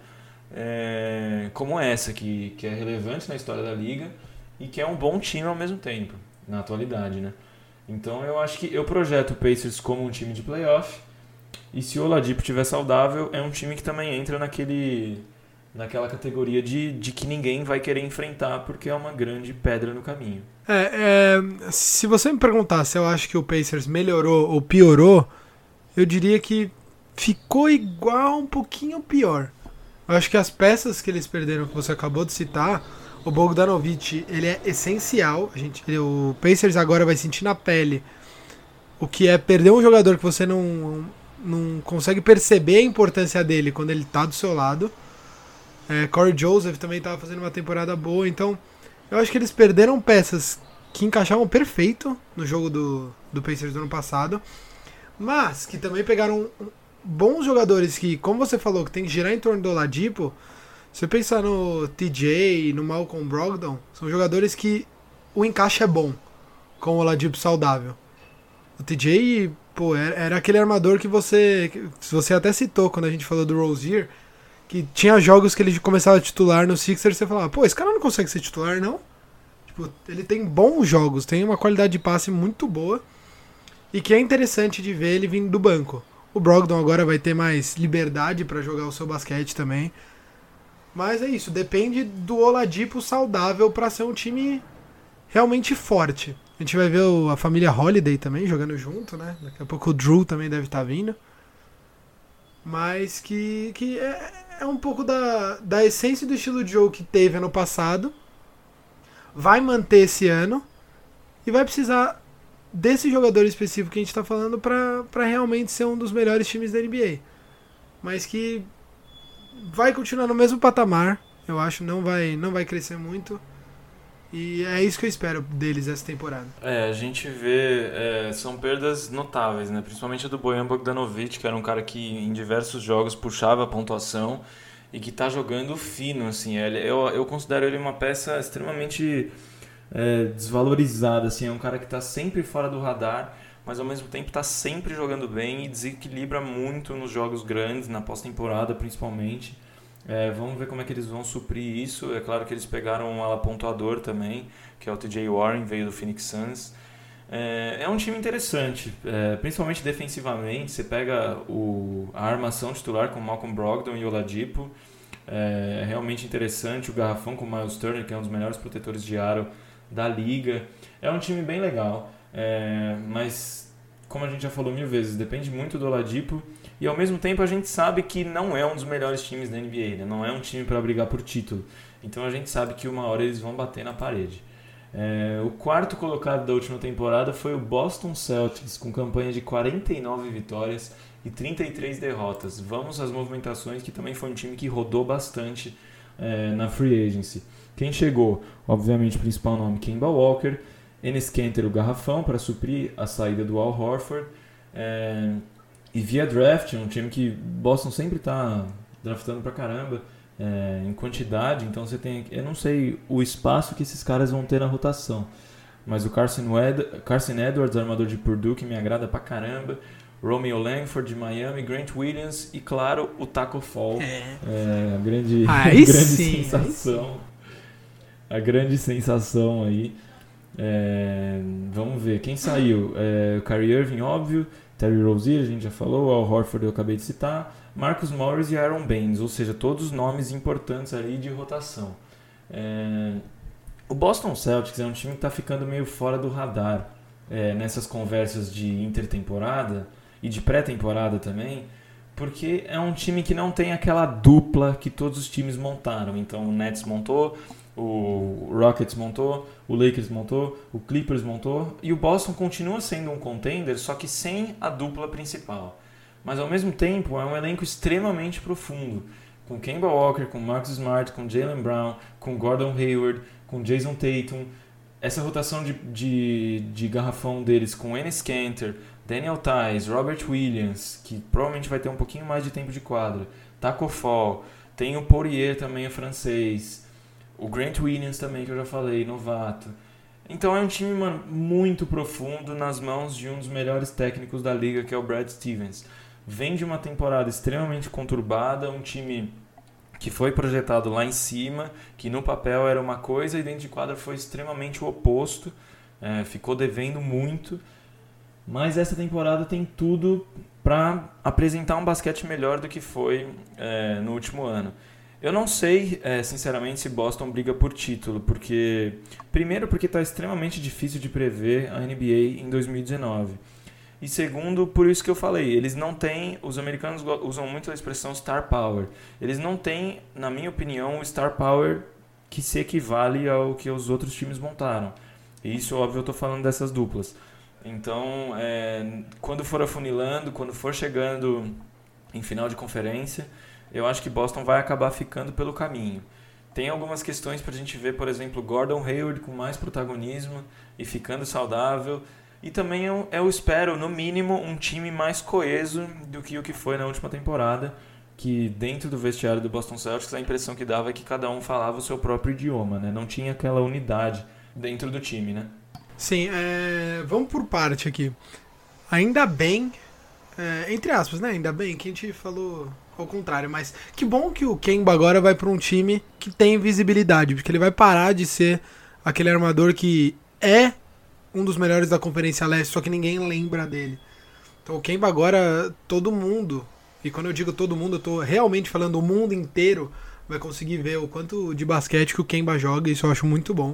é, como essa, que, que é relevante na história da liga e que é um bom time ao mesmo tempo, na atualidade, né? Então eu acho que eu projeto o Pacers como um time de playoff, e se o Oladipo estiver saudável, é um time que também entra naquele, naquela categoria de, de que ninguém vai querer enfrentar, porque é uma grande pedra no caminho. É, é, se você me perguntar se eu acho que o Pacers melhorou ou piorou, eu diria que ficou igual, um pouquinho pior. Eu acho que as peças que eles perderam, que você acabou de citar, o Bogdanovic, ele é essencial. A gente, ele, o Pacers agora vai sentir na pele o que é perder um jogador que você não, não consegue perceber a importância dele quando ele tá do seu lado. É, Corey Joseph também estava fazendo uma temporada boa, então eu acho que eles perderam peças que encaixavam perfeito no jogo do, do Pacers do ano passado, mas que também pegaram bons jogadores que, como você falou, que tem que girar em torno do Oladipo. Se você pensar no T J, no Malcolm Brogdon, são jogadores que o encaixe é bom com o Oladipo saudável. O T J, pô, era aquele armador que você, que você até citou quando a gente falou do Rozier, que tinha jogos que ele começava a titular no Sixers e você falava, pô, esse cara não consegue ser titular, não? Tipo, ele tem bons jogos, tem uma qualidade de passe muito boa e que é interessante de ver ele vindo do banco. O Brogdon agora vai ter mais liberdade para jogar o seu basquete também. Mas é isso, depende do Oladipo saudável para ser um time realmente forte. A gente vai ver a família Holiday também jogando junto, né? Daqui a pouco o Drew também deve estar vindo. Mas que, que é, é um pouco da, da essência do estilo de jogo que teve ano passado. Vai manter esse ano. E vai precisar desse jogador específico que a gente está falando para realmente ser um dos melhores times da N B A. Mas que vai continuar no mesmo patamar. Eu acho, não vai, não vai crescer muito. E é isso que eu espero deles essa temporada. É, a gente vê, é, são perdas notáveis, né? Principalmente a do Bojan Bogdanovic, que era um cara que em diversos jogos puxava a pontuação e que tá jogando fino, assim. Ele, eu, eu considero ele uma peça extremamente é, desvalorizada, assim. É um cara que tá sempre fora do radar, mas ao mesmo tempo tá sempre jogando bem e desequilibra muito nos jogos grandes, na pós-temporada principalmente. É, vamos ver como é que eles vão suprir isso. É claro que eles pegaram um ala pontuador também, que é o T J Warren, veio do Phoenix Suns. É, é um time interessante, é, principalmente defensivamente. Você pega o, a armação titular com Malcolm Brogdon e Oladipo, é, é realmente interessante. O garrafão com Miles Turner, que é um dos melhores protetores de aro da liga. É um time bem legal, é, mas como a gente já falou mil vezes, depende muito do Oladipo. E ao mesmo tempo a gente sabe que não é um dos melhores times da N B A, né? Não é um time para brigar por título. Então a gente sabe que uma hora eles vão bater na parede. É, o quarto colocado da última temporada foi o Boston Celtics, com campanha de quarenta e nove vitórias e trinta e três derrotas. Vamos às movimentações, que também foi um time que rodou bastante é, na Free Agency. Quem chegou? Obviamente o principal nome, Kemba Walker, Enes Kanter, o garrafão, para suprir a saída do Al Horford. É, E via draft, um time que Boston sempre está draftando pra caramba, é, em quantidade, então você tem, eu não sei o espaço que esses caras vão ter na rotação, mas o Carson, Ed, Carson Edwards, armador de Purdue, que me agrada pra caramba, Romeo Langford de Miami, Grant Williams e, claro, o Taco Fall, É. É, a grande, Aí grande sim, sensação, a grande sensação aí. É, vamos ver, quem saiu? É, o Kyrie Irving, óbvio, Terry Rozier, a gente já falou, Al Horford eu acabei de citar, Marcus Morris e Aaron Baines, ou seja, todos nomes importantes ali de rotação. É, o Boston Celtics é um time que está ficando meio fora do radar é, nessas conversas de intertemporada e de pré-temporada também, porque é um time que não tem aquela dupla que todos os times montaram. Então o Nets montou, o Rockets montou, o Lakers montou, o Clippers montou, e o Boston continua sendo um contender, só que sem a dupla principal. Mas ao mesmo tempo é um elenco extremamente profundo, com Kemba Walker, com Marcus Smart, com Jaylen Brown, com Gordon Hayward, com Jason Tatum. Essa rotação de, de, de garrafão deles com Enes Kanter, Daniel Theis, Robert Williams, que provavelmente vai ter um pouquinho mais de tempo de quadra, Taco Fall, Tem o Poirier também, o francês. O Grant Williams também, que eu já falei, novato. Então é um time, mano, muito profundo nas mãos de um dos melhores técnicos da liga, que é o Brad Stevens. Vem de uma temporada extremamente conturbada, um time que foi projetado lá em cima, que no papel era uma coisa e dentro de quadra foi extremamente o oposto, é, ficou devendo muito, mas essa temporada tem tudo para apresentar um basquete melhor do que foi é, no último ano. Eu não sei, é, sinceramente, se Boston briga por título, porque primeiro porque está extremamente difícil de prever a N B A em dois mil e dezenove. E segundo, por isso que eu falei, eles não têm, os americanos usam muito a expressão star power. Eles não têm, na minha opinião, o star power que se equivale ao que os outros times montaram. E isso, óbvio, eu estou falando dessas duplas. Então, é, quando for afunilando, quando for chegando em final de conferência, eu acho que Boston vai acabar ficando pelo caminho. Tem algumas questões para a gente ver, por exemplo, Gordon Hayward com mais protagonismo e ficando saudável. E também eu, eu espero, no mínimo, um time mais coeso do que o que foi na última temporada, que dentro do vestiário do Boston Celtics a impressão que dava é que cada um falava o seu próprio idioma, né? Não tinha aquela unidade dentro do time, né? Sim, é, vamos por parte aqui. Ainda bem, é, entre aspas, né? Ainda bem que a gente falou ao contrário, mas que bom que o Kemba agora vai para um time que tem visibilidade, porque ele vai parar de ser aquele armador que é um dos melhores da Conferência Leste, só que ninguém lembra dele. Então o Kemba agora, todo mundo, e quando eu digo todo mundo, eu tô realmente falando o mundo inteiro, vai conseguir ver o quanto de basquete que o Kemba joga, isso eu acho muito bom.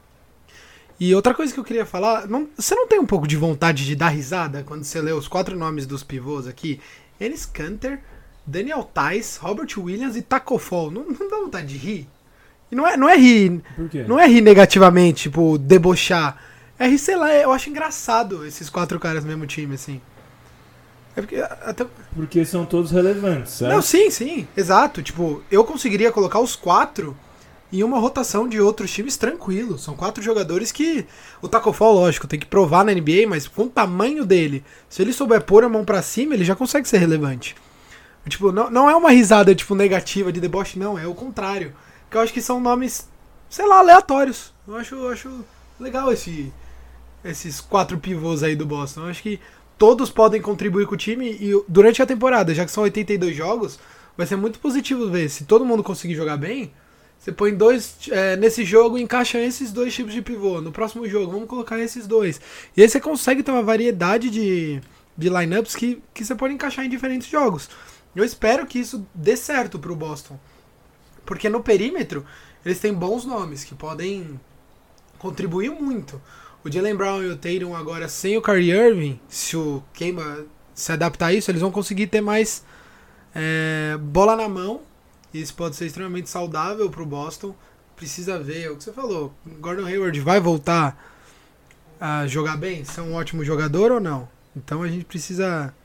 E outra coisa que eu queria falar, não, você não tem um pouco de vontade de dar risada quando você lê os quatro nomes dos pivôs aqui? Enes Kanter, Daniel Theis, Robert Williams e Taco Fall. Não, não dá vontade de rir? E não é, não é rir, Por quê? Não é rir negativamente, tipo, debochar. É rir, sei lá, eu acho engraçado esses quatro caras no mesmo time, assim. É porque, até... porque são todos relevantes, certo? Não, sim, sim, exato. Tipo, eu conseguiria colocar os quatro em uma rotação de outros times tranquilo. São quatro jogadores que o Taco Fall, lógico, tem que provar na N B A, mas com o tamanho dele, se ele souber pôr a mão pra cima, ele já consegue ser relevante. Tipo, não, não é uma risada tipo negativa de deboche, não, é o contrário. Porque eu acho que são nomes, sei lá, aleatórios. Eu acho, eu acho legal esse, esses quatro pivôs aí do Boston. Eu acho que todos podem contribuir com o time e durante a temporada, já que são oitenta e dois jogos, vai ser muito positivo ver. Se todo mundo conseguir jogar bem, você põe dois é, nesse jogo e encaixa esses dois tipos de pivô. No próximo jogo, vamos colocar esses dois. E aí você consegue ter uma variedade de, de lineups que, que você pode encaixar em diferentes jogos. Eu espero que isso dê certo pro Boston. Porque no perímetro, eles têm bons nomes que podem contribuir muito. O Jaylen Brown e o Tatum agora sem o Kyrie Irving, se o Kemba se adaptar a isso, eles vão conseguir ter mais é, bola na mão. Isso pode ser extremamente saudável pro Boston. Precisa ver, é o que você falou. Gordon Hayward vai voltar a jogar bem? Ser um ótimo jogador ou não? Então a gente precisa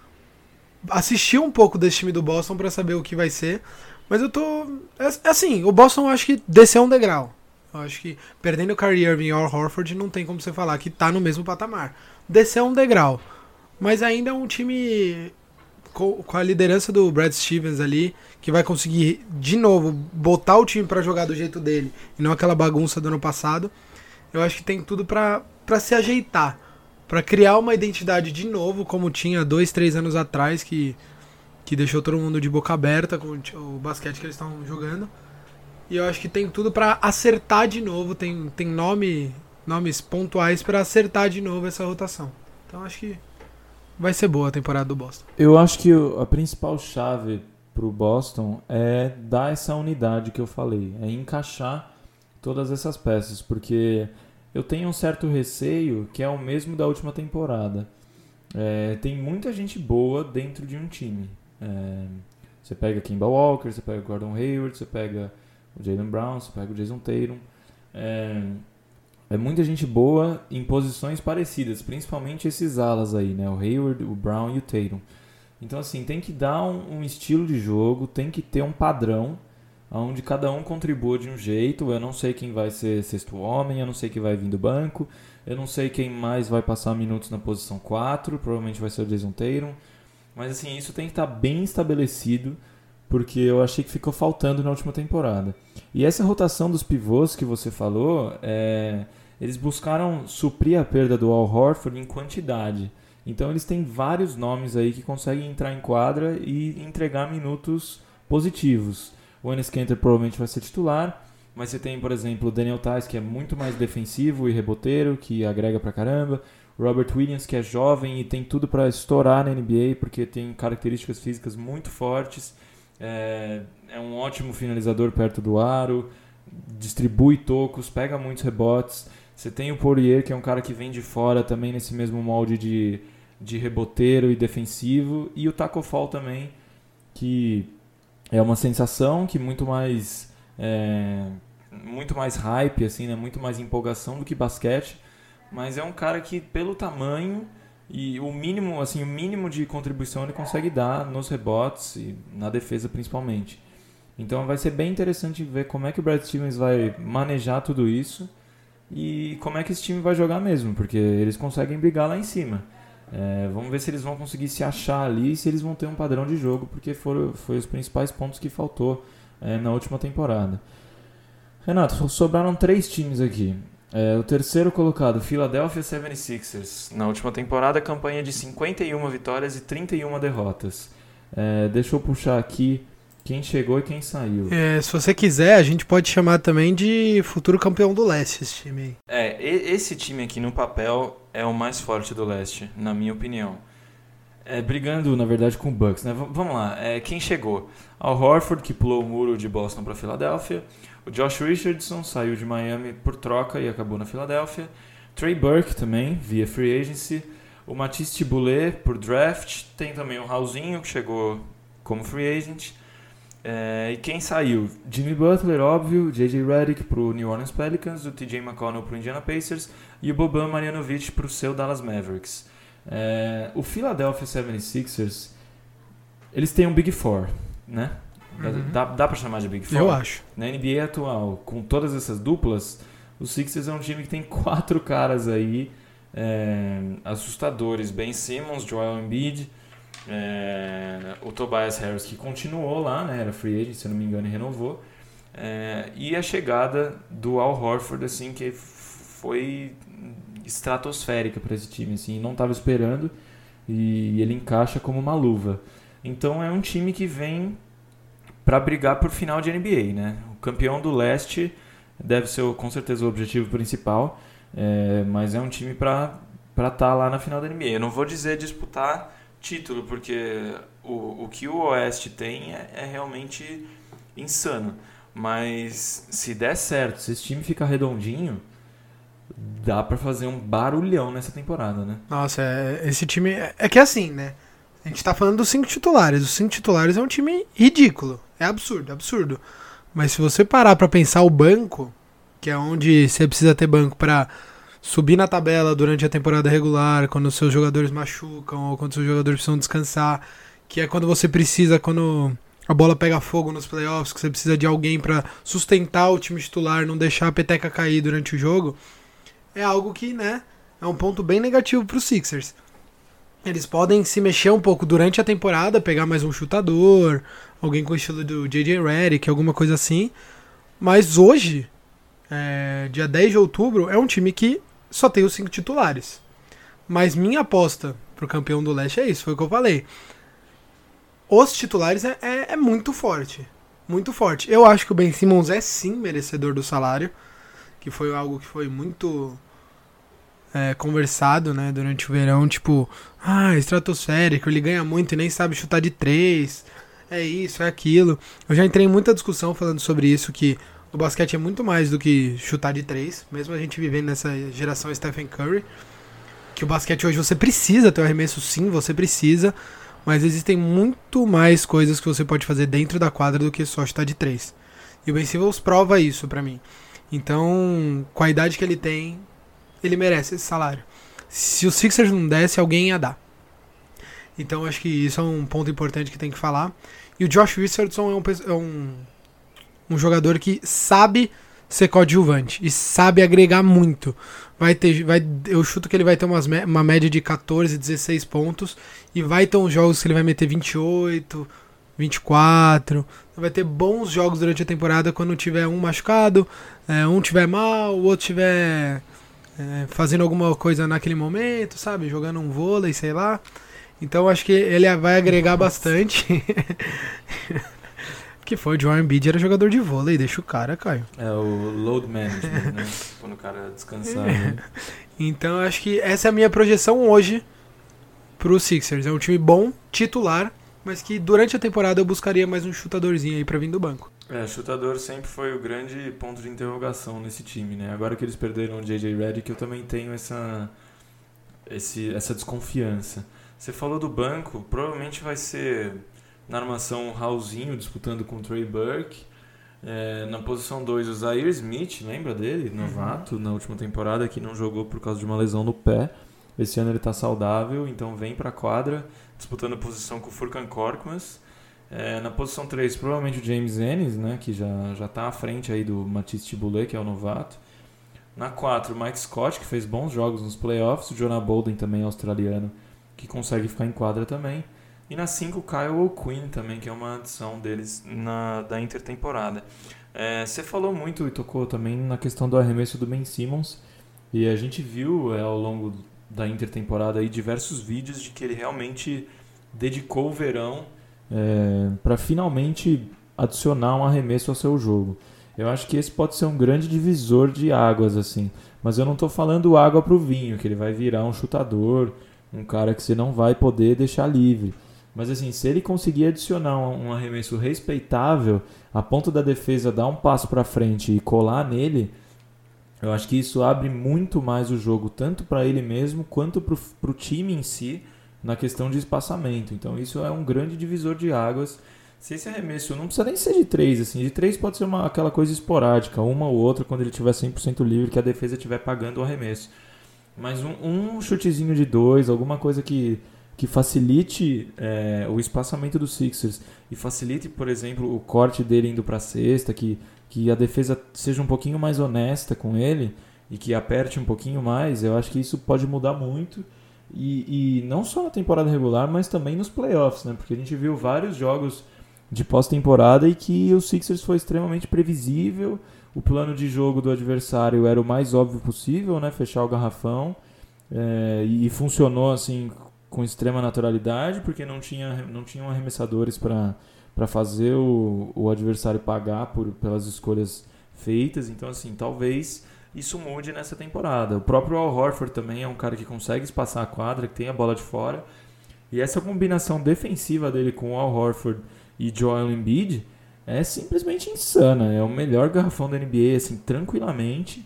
assistir um pouco desse time do Boston para saber o que vai ser. Mas eu tô... É, assim, o Boston eu acho que desceu um degrau. Eu acho que perdendo o Kyrie Irving e o Al Horford não tem como você falar que tá no mesmo patamar. Desceu um degrau. Mas ainda é um time com, com a liderança do Brad Stevens ali, que vai conseguir de novo botar o time pra jogar do jeito dele e não aquela bagunça do ano passado. Eu acho que tem tudo pra, pra se ajeitar. Pra criar uma identidade de novo, como tinha dois, três anos atrás, que, que deixou todo mundo de boca aberta com o basquete que eles estão jogando. E eu acho que tem tudo pra acertar de novo, tem, tem nome, nomes pontuais pra acertar de novo essa rotação. Então acho que vai ser boa a temporada do Boston. Eu acho que a principal chave pro Boston é dar essa unidade que eu falei, é encaixar todas essas peças, porque eu tenho um certo receio que é o mesmo da última temporada. É, tem muita gente boa dentro de um time. É, você pega Kemba Walker, você pega Gordon Hayward, você pega o Jaylen Brown, você pega o Jason Tatum. É, é muita gente boa em posições parecidas, principalmente esses alas aí, né? O Hayward, o Brown e o Tatum. Então, assim, tem que dar um, um estilo de jogo, tem que ter um padrão onde cada um contribua de um jeito. Eu não sei quem vai ser sexto homem, eu não sei quem vai vir do banco, eu não sei quem mais vai passar minutos na posição quatro, provavelmente vai ser o Jason Tatum. Mas, assim, isso tem que estar bem estabelecido porque eu achei que ficou faltando na última temporada. E essa rotação dos pivôs que você falou, é, eles buscaram suprir a perda do Al Horford em quantidade. Então eles têm vários nomes aí que conseguem entrar em quadra e entregar minutos positivos. O Enes Kanter provavelmente vai ser titular, mas você tem, por exemplo, o Daniel Theis, que é muito mais defensivo e reboteiro, que agrega pra caramba. Robert Williams, que é jovem e tem tudo para estourar na N B A, porque tem características físicas muito fortes. É, é um ótimo finalizador perto do aro, distribui tocos, pega muitos rebotes. Você tem o Poirier, que é um cara que vem de fora também nesse mesmo molde de, de reboteiro e defensivo. E o Taco Fall também, que é uma sensação que muito mais, é, muito mais hype, assim, né? Muito mais empolgação do que basquete. Mas é um cara que, pelo tamanho e o mínimo, assim, o mínimo de contribuição ele consegue dar nos rebotes e na defesa principalmente. Então vai ser bem interessante ver como é que o Brad Stevens vai manejar tudo isso e como é que esse time vai jogar mesmo, porque eles conseguem brigar lá em cima. É, vamos ver se eles vão conseguir se achar ali e se eles vão ter um padrão de jogo, porque foram, foi os principais pontos que faltou é, na última temporada. Renato, sobraram três times aqui. É, o terceiro colocado, Philadelphia setenta e seis ers. Na última temporada, campanha de cinquenta e uma vitórias e trinta e uma derrotas. É, deixa eu puxar aqui quem chegou e quem saiu. É, se você quiser, a gente pode chamar também de futuro campeão do leste esse time aí. É, esse time aqui no papel é o mais forte do leste, na minha opinião. É, brigando, na verdade, com o Bucks, né? V- vamos lá, é, quem chegou? Al Horford, que pulou o muro de Boston para Filadélfia. O Josh Richardson saiu de Miami por troca e acabou na Filadélfia. Trey Burke também, via free agency. O Matisse Thybulle por draft. Tem também o Raulzinho, que chegou como free agent. É, e quem saiu? Jimmy Butler, óbvio. J J Redick para o New Orleans Pelicans. O T J McConnell para o Indiana Pacers. E o Boban Marjanovic para o seu Dallas Mavericks. É, o Philadelphia setenta e seis ers, eles têm um Big Four, né? Uhum. Dá, dá pra chamar de Big Four? Eu acho. Na N B A atual, com todas essas duplas, o Sixers é um time que tem quatro caras aí é, assustadores. Ben Simmons, Joel Embiid, é, o Tobias Harris, que continuou lá, né? Era free agent, se eu não me engano, e renovou. É, e a chegada do Al Horford, assim, que foi estratosférica para esse time, assim, não estava esperando e ele encaixa como uma luva. Então é um time que vem para brigar por final de N B A, né? O campeão do leste deve ser com certeza o objetivo principal, é, mas é um time para para estar lá na final da N B A. Eu não vou dizer disputar título, porque o, o que o Oeste tem é, é realmente insano, mas se der certo, se esse time ficar redondinho, dá pra fazer um barulhão nessa temporada, né? Nossa, é, esse time... É, é que é assim, né? A gente tá falando dos cinco titulares. Os cinco titulares é um time ridículo. É absurdo, absurdo. Mas se você parar pra pensar o banco, que é onde você precisa ter banco pra subir na tabela durante a temporada regular, quando os seus jogadores machucam ou quando os seus jogadores precisam descansar, que é quando você precisa, quando a bola pega fogo nos playoffs, que você precisa de alguém pra sustentar o time titular, não deixar a peteca cair durante o jogo, é algo que, né, é um ponto bem negativo para os Sixers. Eles podem se mexer um pouco durante a temporada, pegar mais um chutador, alguém com o estilo do J J Redick, alguma coisa assim. Mas hoje, é, dia dez de outubro, é um time que só tem os cinco titulares. Mas minha aposta pro campeão do leste é isso, foi o que eu falei. Os titulares é, é, é muito forte. Muito forte. Eu acho que o Ben Simmons é sim merecedor do salário, que foi algo que foi muito é, conversado, né, durante o verão, tipo, ah, estratosférico, ele ganha muito e nem sabe chutar de três, é isso, é aquilo. Eu já entrei em muita discussão falando sobre isso, que o basquete é muito mais do que chutar de três, mesmo a gente vivendo nessa geração Stephen Curry, que o basquete hoje você precisa ter o arremesso, sim, você precisa, mas existem muito mais coisas que você pode fazer dentro da quadra do que só chutar de três. E o Ben Simmons prova isso pra mim. Então, com a idade que ele tem, ele merece esse salário. Se o Sixers não desse, alguém ia dar. Então, acho que isso é um ponto importante que tem que falar. E o Josh Richardson é um, é um, um jogador que sabe ser coadjuvante e sabe agregar muito. Vai ter, vai, eu chuto que ele vai ter umas, uma média de catorze, dezesseis pontos e vai ter uns jogos que ele vai meter vinte e oito, vinte e quatro. Vai ter bons jogos durante a temporada quando tiver um machucado, é, um tiver mal, o outro tiver é, fazendo alguma coisa naquele momento, sabe? Jogando um vôlei, sei lá. Então acho que ele vai agregar bastante. Que foi, o Joel Embiid era jogador de vôlei, deixa o cara, Caio. É o load management, né? Quando o cara descansar. Né? Então acho que essa é a minha projeção hoje pro Sixers. É um time bom, titular, mas que durante a temporada eu buscaria mais um chutadorzinho aí pra vir do banco. É, chutador sempre foi o grande ponto de interrogação nesse time, né? Agora que eles perderam o J J Redick, eu também tenho essa, esse, essa desconfiança. Você falou do banco, provavelmente vai ser na armação o Raulzinho disputando com o Trey Burke. É, na posição dois o Zaire Smith, lembra dele? Novato, uhum. Na última temporada, que não jogou por causa de uma lesão no pé. Esse ano ele está saudável, então vem para a quadra, disputando posição com o Furkan Korkmaz. É, na posição três, provavelmente o James Ennis, né, que já já está à frente aí do Matisse Thybulle, que é o novato. Na quatro, o Mike Scott, que fez bons jogos nos playoffs. O Jonah Bolden, também australiano, que consegue ficar em quadra também. E na cinco, o Kyle O'Quinn também, que é uma adição deles na, da intertemporada. É, você falou muito e tocou também na questão do arremesso do Ben Simmons. E a gente viu é, ao longo da intertemporada aí, diversos vídeos de que ele realmente dedicou o verão é, para finalmente adicionar um arremesso ao seu jogo. Eu acho que esse pode ser um grande divisor de águas, assim. Mas eu não estou falando água para o vinho, que ele vai virar um chutador, um cara que você não vai poder deixar livre. Mas assim, se ele conseguir adicionar um, um arremesso respeitável, a ponto da defesa dar um passo para frente e colar nele, eu acho que isso abre muito mais o jogo, tanto para ele mesmo, quanto para o time em si, na questão de espaçamento. Então isso é um grande divisor de águas. Se esse arremesso não precisa nem ser de três, assim, de três pode ser uma, aquela coisa esporádica, uma ou outra, quando ele estiver cem por cento livre, que a defesa estiver pagando o arremesso. Mas um, um chutezinho de dois, alguma coisa que, que facilite é, o espaçamento dos Sixers e facilite, por exemplo, o corte dele indo para a cesta, que, que a defesa seja um pouquinho mais honesta com ele e que aperte um pouquinho mais, eu acho que isso pode mudar muito. E, e não só na temporada regular, mas também nos playoffs, né? Porque a gente viu vários jogos de pós-temporada e que o Sixers foi extremamente previsível. O plano de jogo do adversário era o mais óbvio possível, né? Fechar o garrafão. É, e funcionou assim com extrema naturalidade, porque não tinha, não tinham arremessadores para fazer o, o adversário pagar por, pelas escolhas feitas. Então, assim, talvez isso mude nessa temporada. O próprio Al Horford também é um cara que consegue espaçar a quadra, que tem a bola de fora. E essa combinação defensiva dele com o Al Horford e Joel Embiid é simplesmente insana. É o melhor garrafão da N B A, assim, tranquilamente.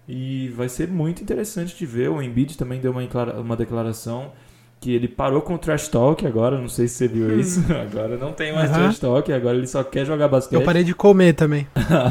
E vai ser muito interessante de ver. O Embiid também deu uma, uma declaração que ele parou com o trash talk agora. Não sei se você viu isso. Agora não tem mais uhum. trash talk. Agora ele só quer jogar basquete. Eu parei de comer também.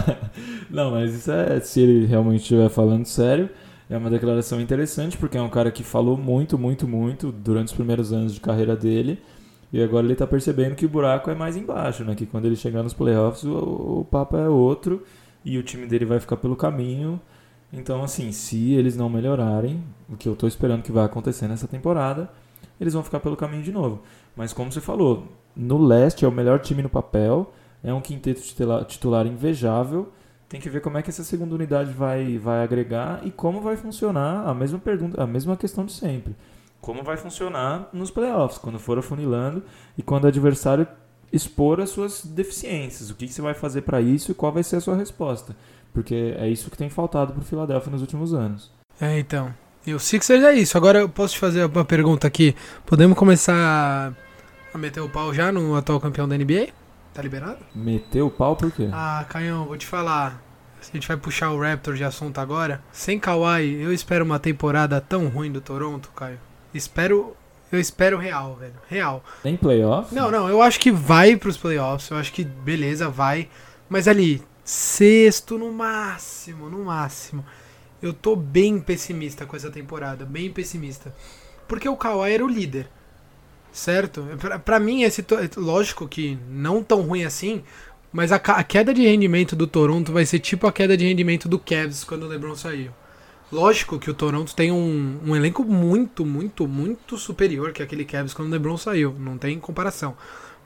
Não, mas isso é, se ele realmente estiver falando sério, é uma declaração interessante, porque é um cara que falou muito, muito, muito durante os primeiros anos de carreira dele. E agora ele está percebendo que o buraco é mais embaixo, né? Que quando ele chegar nos playoffs o, o papo é outro e o time dele vai ficar pelo caminho. Então, assim, se eles não melhorarem, o que eu estou esperando que vai acontecer nessa temporada, eles vão ficar pelo caminho de novo. Mas como você falou, no leste é o melhor time no papel, é um quinteto titular, titular invejável. Tem que ver como é que essa segunda unidade vai, vai agregar e como vai funcionar a mesma pergunta, a mesma questão de sempre. Como vai funcionar nos playoffs, quando for afunilando e quando o adversário expor as suas deficiências. O que, que você vai fazer para isso e qual vai ser a sua resposta. Porque é isso que tem faltado para o Philadelphia nos últimos anos. É, então. E o Sixers é isso. Agora eu posso te fazer uma pergunta aqui. Podemos começar a meter o pau já no atual campeão da N B A? Tá liberado? Meter o pau por quê? Ah, Caião, vou te falar. A gente vai puxar o Raptors de assunto agora. Sem Kawhi, eu espero uma temporada tão ruim do Toronto, Caio. Espero... Eu espero real, velho. Real. Tem playoffs? Não, não. Eu acho que vai pros playoffs. Eu acho que, beleza, vai. Mas ali, sexto no máximo, no máximo. Eu tô bem pessimista com essa temporada. Bem pessimista. Porque o Kawhi era o líder. Certo? Pra, pra mim, esse to... lógico que não tão ruim assim, mas a, a queda de rendimento do Toronto vai ser tipo a queda de rendimento do Cavs quando o LeBron saiu. Lógico que o Toronto tem um, um elenco muito, muito, muito superior que aquele Cavs quando o LeBron saiu. Não tem comparação.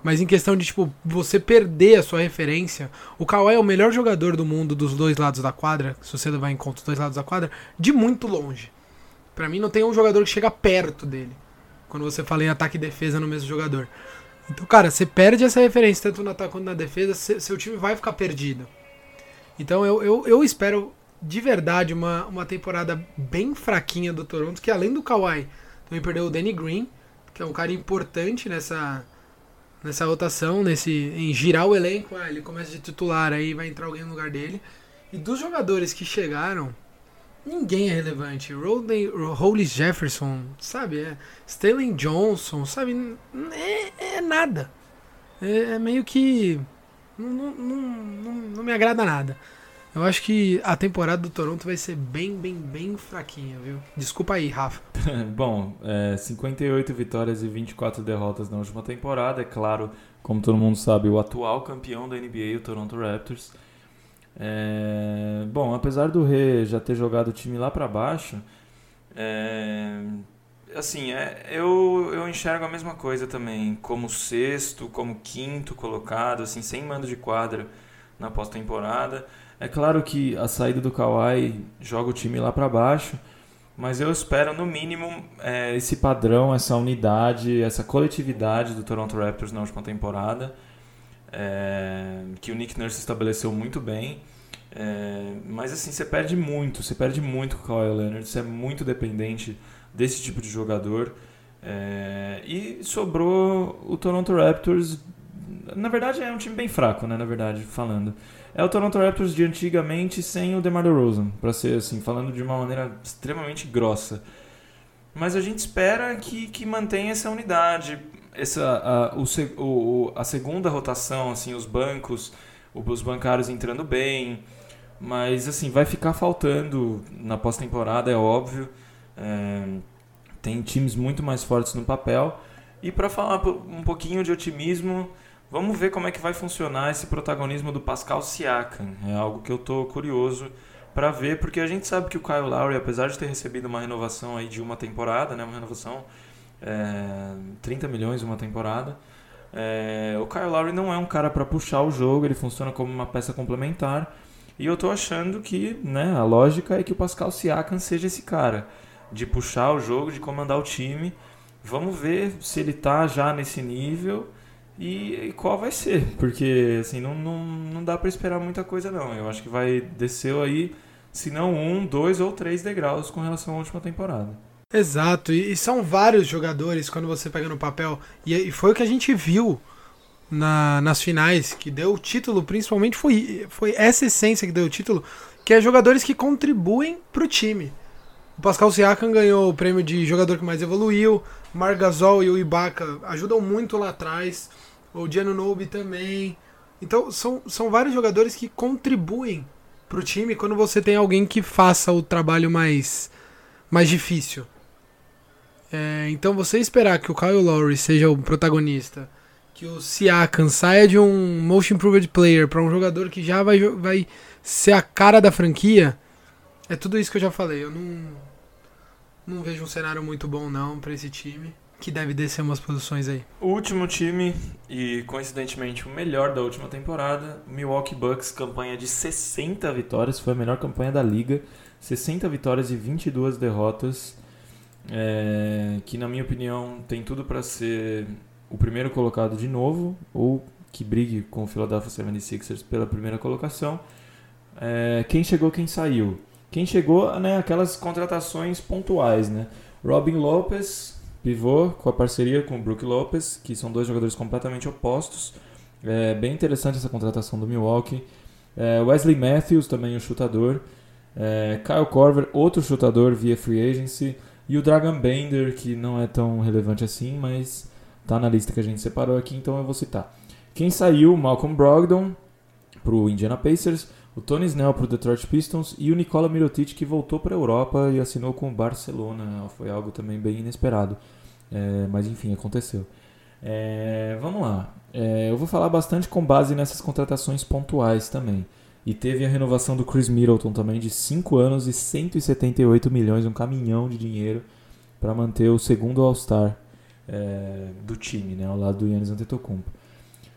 Mas em questão de, tipo, você perder a sua referência, o Kawhi é o melhor jogador do mundo dos dois lados da quadra, se você levar em conta os dois lados da quadra, de muito longe. Pra mim não tem um jogador que chega perto dele, quando você fala em ataque e defesa no mesmo jogador. Então, cara, você perde essa referência tanto no ataque quanto na defesa, seu time vai ficar perdido. Então eu, eu, eu espero de verdade uma, uma temporada bem fraquinha do Toronto, que além do Kawhi, também perdeu o Danny Green, que é um cara importante nessa... nessa rotação, nesse, em girar o elenco. Ah, ele começa de titular, aí vai entrar alguém no lugar dele. E dos jogadores que chegaram, ninguém é relevante. Rodney, Hollis Jefferson, sabe? É, Stanley Johnson, sabe? É, é nada. É, é meio que... Não, não, não, não me agrada nada. Eu acho que a temporada do Toronto vai ser bem, bem, bem fraquinha, viu? Desculpa aí, Rafa. Bom, é, cinquenta e oito vitórias e vinte e quatro derrotas na última temporada. É claro, como todo mundo sabe, o atual campeão da N B A, o Toronto Raptors. É, bom, apesar do Rê já ter jogado o time lá pra baixo, é, assim, é, eu, eu enxergo a mesma coisa também, como sexto, como quinto colocado, assim, sem mando de quadra na pós-temporada. É claro que a saída do Kawhi joga o time lá para baixo, mas eu espero no mínimo é, esse padrão, essa unidade, essa coletividade do Toronto Raptors na última temporada, é, que o Nick Nurse estabeleceu muito bem. É, mas assim, você perde muito, você perde muito com o Kawhi Leonard, você é muito dependente desse tipo de jogador. É, e sobrou o Toronto Raptors. Na verdade é um time bem fraco, né, na verdade, falando. É o Toronto Raptors de antigamente sem o DeMar DeRozan, para ser assim, falando de uma maneira extremamente grossa. Mas a gente espera que, que mantenha essa unidade, essa, a, o, o, a segunda rotação, assim, os bancos, os bancários entrando bem. Mas assim, vai ficar faltando na pós-temporada, é óbvio. É, tem times muito mais fortes no papel. E para falar um pouquinho de otimismo, vamos ver como é que vai funcionar esse protagonismo do Pascal Siakam. É algo que eu estou curioso para ver, porque a gente sabe que o Kyle Lowry, apesar de ter recebido uma renovação aí de uma temporada, né, uma renovação é, trinta milhões uma temporada, é, o Kyle Lowry não é um cara para puxar o jogo, ele funciona como uma peça complementar. E eu estou achando que, né, a lógica é que o Pascal Siakam seja esse cara, de puxar o jogo, de comandar o time. Vamos ver se ele está já nesse nível. E, e qual vai ser, porque assim, não, não, não dá para esperar muita coisa não. Eu acho que vai descer aí, se não um, dois ou três degraus com relação à última temporada. Exato, e, e são vários jogadores quando você pega no papel, e, e foi o que a gente viu na, nas finais, que deu o título, principalmente foi, foi essa essência que deu o título, que é jogadores que contribuem pro time. O Pascal Siakam ganhou o prêmio de jogador que mais evoluiu, o Marc Gasol e o Ibaka ajudam muito lá atrás, o Giannunobi também. Então são, são vários jogadores que contribuem pro time quando você tem alguém que faça o trabalho mais, mais difícil. É, então você esperar que o Kyle Lowry seja o protagonista, que o Siakam saia de um Most Improved Player para um jogador que já vai, vai ser a cara da franquia, é tudo isso que eu já falei. Eu não, não vejo um cenário muito bom não para esse time, que deve descer umas posições aí. O último time, e coincidentemente o melhor da última temporada, Milwaukee Bucks, campanha de sessenta vitórias, foi a melhor campanha da liga, sessenta vitórias e vinte e duas derrotas, é, que na minha opinião tem tudo para ser o primeiro colocado de novo, ou que brigue com o Philadelphia setenta e seis ers pela primeira colocação. É, quem chegou, quem saiu? Quem chegou, né, aquelas contratações pontuais, né? Robin Lopez, pivô, com a parceria com o Brook Lopez, que são dois jogadores completamente opostos. É bem interessante essa contratação do Milwaukee. É, Wesley Matthews, também um chutador. É, Kyle Korver, outro chutador via free agency. E o Dragan Bender, que não é tão relevante assim, mas tá na lista que a gente separou aqui, então eu vou citar. Quem saiu? Malcolm Brogdon para o Indiana Pacers, o Tony Snell para o Detroit Pistons e o Nikola Mirotic, que voltou para a Europa e assinou com o Barcelona. Foi algo também bem inesperado, é, mas enfim, aconteceu. É, vamos lá, é, eu vou falar bastante com base nessas contratações pontuais também. E teve a renovação do Chris Middleton também de cinco anos e cento e setenta e oito milhões, um caminhão de dinheiro para manter o segundo All-Star é, do time, né, ao lado do Giannis Antetokounmpo.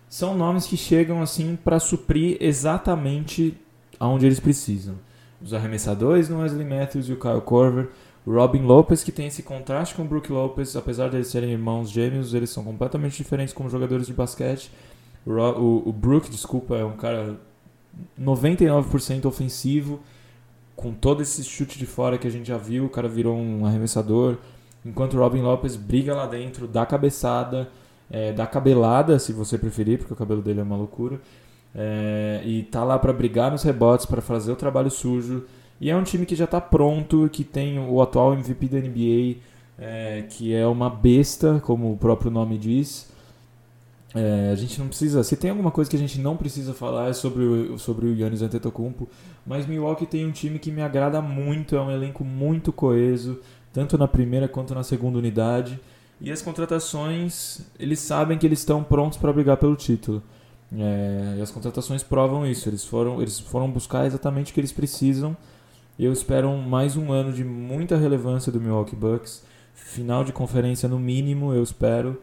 são nomes que chegam assim para suprir exatamente aonde eles precisam. Os arremessadores no Wesley Matthews e o Kyle Korver, o Robin Lopez, que tem esse contraste com o Brook Lopez, apesar de eles serem irmãos gêmeos, eles são completamente diferentes como jogadores de basquete. O, o, o Brook, desculpa, é um cara noventa e nove por cento ofensivo, com todo esse chute de fora que a gente já viu, o cara virou um arremessador, enquanto o Robin Lopez briga lá dentro, dá cabeçada, é, dá cabelada, se você preferir, porque o cabelo dele é uma loucura, é, e tá lá para brigar nos rebotes, para fazer o trabalho sujo, e é um time que já tá pronto, que tem o atual M V P da N B A, é, que é uma besta, como o próprio nome diz. É, a gente não precisa, se tem alguma coisa que a gente não precisa falar é sobre o, sobre o Giannis Antetokounmpo, mas Milwaukee tem um time que me agrada muito, é um elenco muito coeso, tanto na primeira quanto na segunda unidade, e as contratações, eles sabem que eles estão prontos para brigar pelo título, é, e as contratações provam isso, eles foram, eles foram buscar exatamente o que eles precisam, e eu espero mais um ano de muita relevância do Milwaukee Bucks, final de conferência no mínimo, eu espero.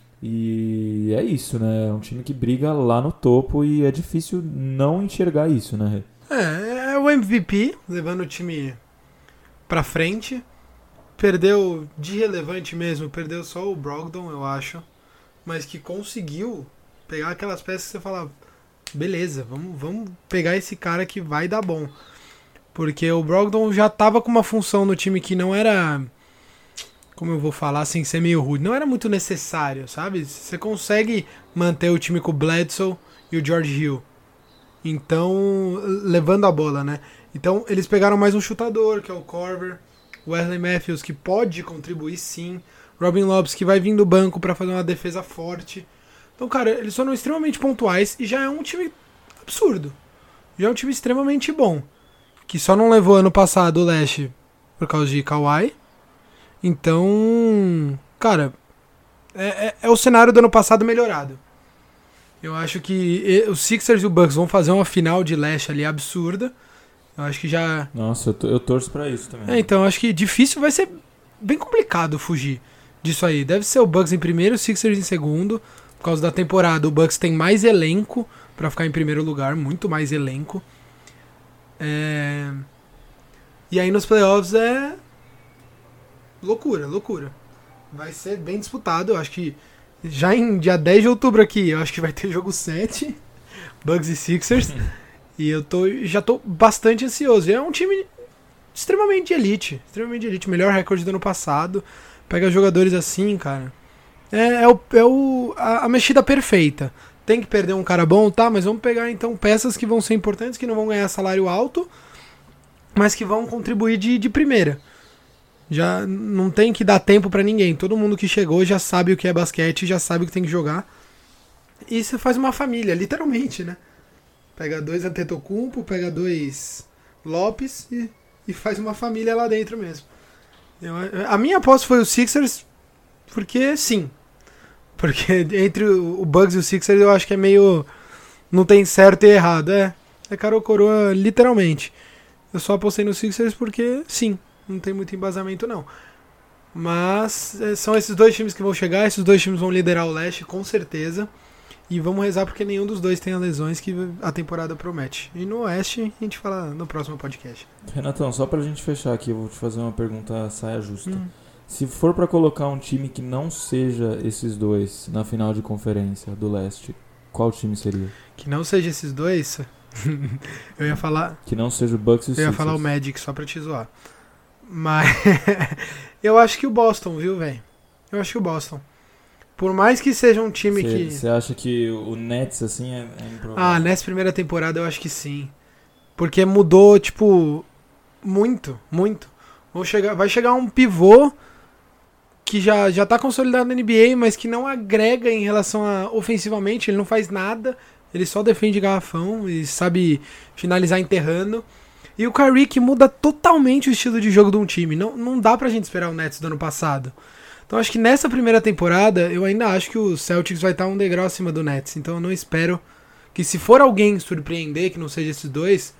E é isso, né? É um time que briga lá no topo e é difícil não enxergar isso, né? É, é o M V P, levando o time pra frente. Perdeu de relevante mesmo, perdeu só o Brogdon, eu acho. Mas que conseguiu pegar aquelas peças que você fala, beleza, vamos, vamos pegar esse cara que vai dar bom. Porque o Brogdon já tava com uma função no time que não era... Como eu vou falar sem ser meio rude, não era muito necessário, sabe? Você consegue manter o time com o Bledsoe e o George Hill. Então, levando a bola, né? Então, eles pegaram mais um chutador, que é o Korver. Wesley Matthews, que pode contribuir sim. Robin Lopez, que vai vir do banco para fazer uma defesa forte. Então, cara, eles foram extremamente pontuais e já é um time absurdo. Já é um time extremamente bom. Que só não levou ano passado o leste por causa de Kawhi. Então, cara, é, é, é o cenário do ano passado melhorado. Eu acho que os Sixers e o Bucks vão fazer uma final de leste ali absurda. Eu acho que já... Nossa, eu, to, eu torço pra isso também. É, então, eu acho que difícil, vai ser bem complicado fugir disso aí. Deve ser o Bucks em primeiro, o Sixers em segundo. Por causa da temporada, o Bucks tem mais elenco pra ficar em primeiro lugar, muito mais elenco. É... E aí nos playoffs é... Loucura, loucura. Vai ser bem disputado. Eu acho que já em dia dez de outubro aqui, eu acho que vai ter jogo sete, Bucks e Sixers. E eu tô, já tô bastante ansioso. É um time extremamente de elite. Extremamente de elite. Melhor recorde do ano passado. Pega jogadores assim, cara. É, é, o, é o, a, a mexida perfeita. Tem que perder um cara bom, tá? Mas vamos pegar então peças que vão ser importantes, que não vão ganhar salário alto, mas que vão contribuir de, de primeira. Já não tem que dar tempo pra ninguém. Todo mundo que chegou já sabe o que é basquete, já sabe o que tem que jogar. E você faz uma família, literalmente, né? Pega dois Antetokounmpo, pega dois Lopes e, e faz uma família lá dentro mesmo. Eu, a minha aposta foi o Sixers, porque sim. Porque entre o Bucks e o Sixers eu acho que é meio... Não tem certo e errado. É, é cara ou coroa, literalmente. Eu só apostei no Sixers porque sim. Não tem muito embasamento, não. Mas é, são esses dois times que vão chegar. Esses dois times vão liderar o leste, com certeza. E vamos rezar porque nenhum dos dois tem as lesões que a temporada promete. E no oeste, a gente fala no próximo podcast. Renatão, só pra gente fechar aqui, eu vou te fazer uma pergunta saia justa. Hum. Se for pra colocar um time que não seja esses dois na final de conferência do leste, qual time seria? Que não seja esses dois? Eu ia falar... Que não seja o Bucks e o Eu Sixers. ia falar o Magic, só pra te zoar. Mas eu acho que o Boston, viu, velho? Eu acho que o Boston. Por mais que seja um time cê, que... Você acha que o Nets, assim, é, é improvável? Ah, nessa primeira temporada eu acho que sim. Porque mudou, tipo, muito, muito. Vou chegar, vai chegar um pivô que já, já tá consolidado na N B A, mas que não agrega em relação a ofensivamente. Ele não faz nada, ele só defende garrafão e sabe finalizar enterrando. E o Kyrie que muda totalmente o estilo de jogo de um time. Não, não dá pra gente esperar o Nets do ano passado. Então acho que nessa primeira temporada, eu ainda acho que o Celtics vai estar um degrau acima do Nets. Então eu não espero que, se for alguém surpreender, que não seja esses dois,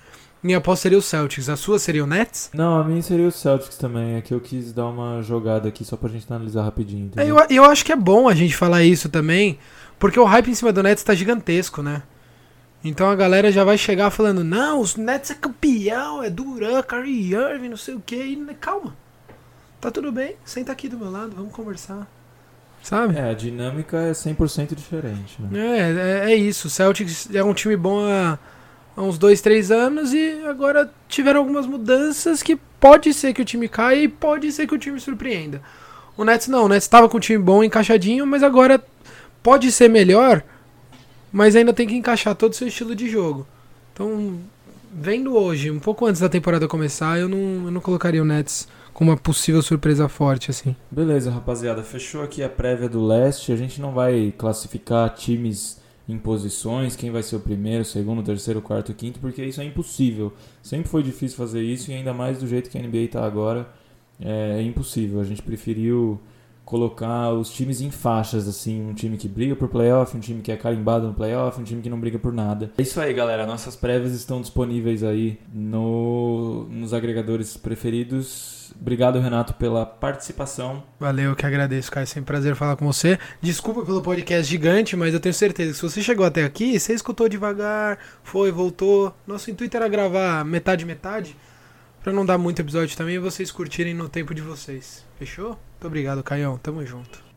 Minha aposta seria o Celtics. A sua seria o Nets? Não, a minha seria o Celtics também. É que eu quis dar uma jogada aqui só pra gente analisar rapidinho. É, entendeu? eu, eu acho que é bom a gente falar isso também, porque o hype em cima do Nets tá gigantesco, né? Então a galera já vai chegar falando, não, os Nets é campeão, é Durant, Kyrie Irving, não sei o que. E calma, tá tudo bem, senta aqui do meu lado, vamos conversar. Sabe? É, a dinâmica é cem por cento diferente, né? É, é, é isso. O Celtics é um time bom há, há uns dois, três anos e agora tiveram algumas mudanças que pode ser que o time caia e pode ser que o time surpreenda. O Nets não, o Nets estava com um time bom, encaixadinho, mas agora pode ser melhor, mas ainda tem que encaixar todo o seu estilo de jogo. Então, vendo hoje, um pouco antes da temporada começar, eu não, eu não colocaria o Nets como uma possível surpresa forte, assim. Beleza, rapaziada. Fechou aqui a prévia do leste. A gente não vai classificar times em posições, quem vai ser o primeiro, segundo, terceiro, quarto, quinto, porque isso é impossível. Sempre foi difícil fazer isso e ainda mais do jeito que a N B A está agora, é impossível. A gente preferiu colocar os times em faixas, assim, um time que briga por playoff, um time que é carimbado no playoff, um time que não briga por nada. É isso aí, galera. Nossas prévias estão disponíveis aí no, nos agregadores preferidos. Obrigado, Renato, pela participação. Valeu, eu que agradeço, Caio. Sempre um prazer falar com você. Desculpa pelo podcast gigante, mas eu tenho certeza que se você chegou até aqui, você escutou devagar, foi, voltou. Nosso intuito era gravar metade, metade, pra não dar muito episódio também e vocês curtirem no tempo de vocês. Fechou? Muito obrigado, Caião. Tamo junto.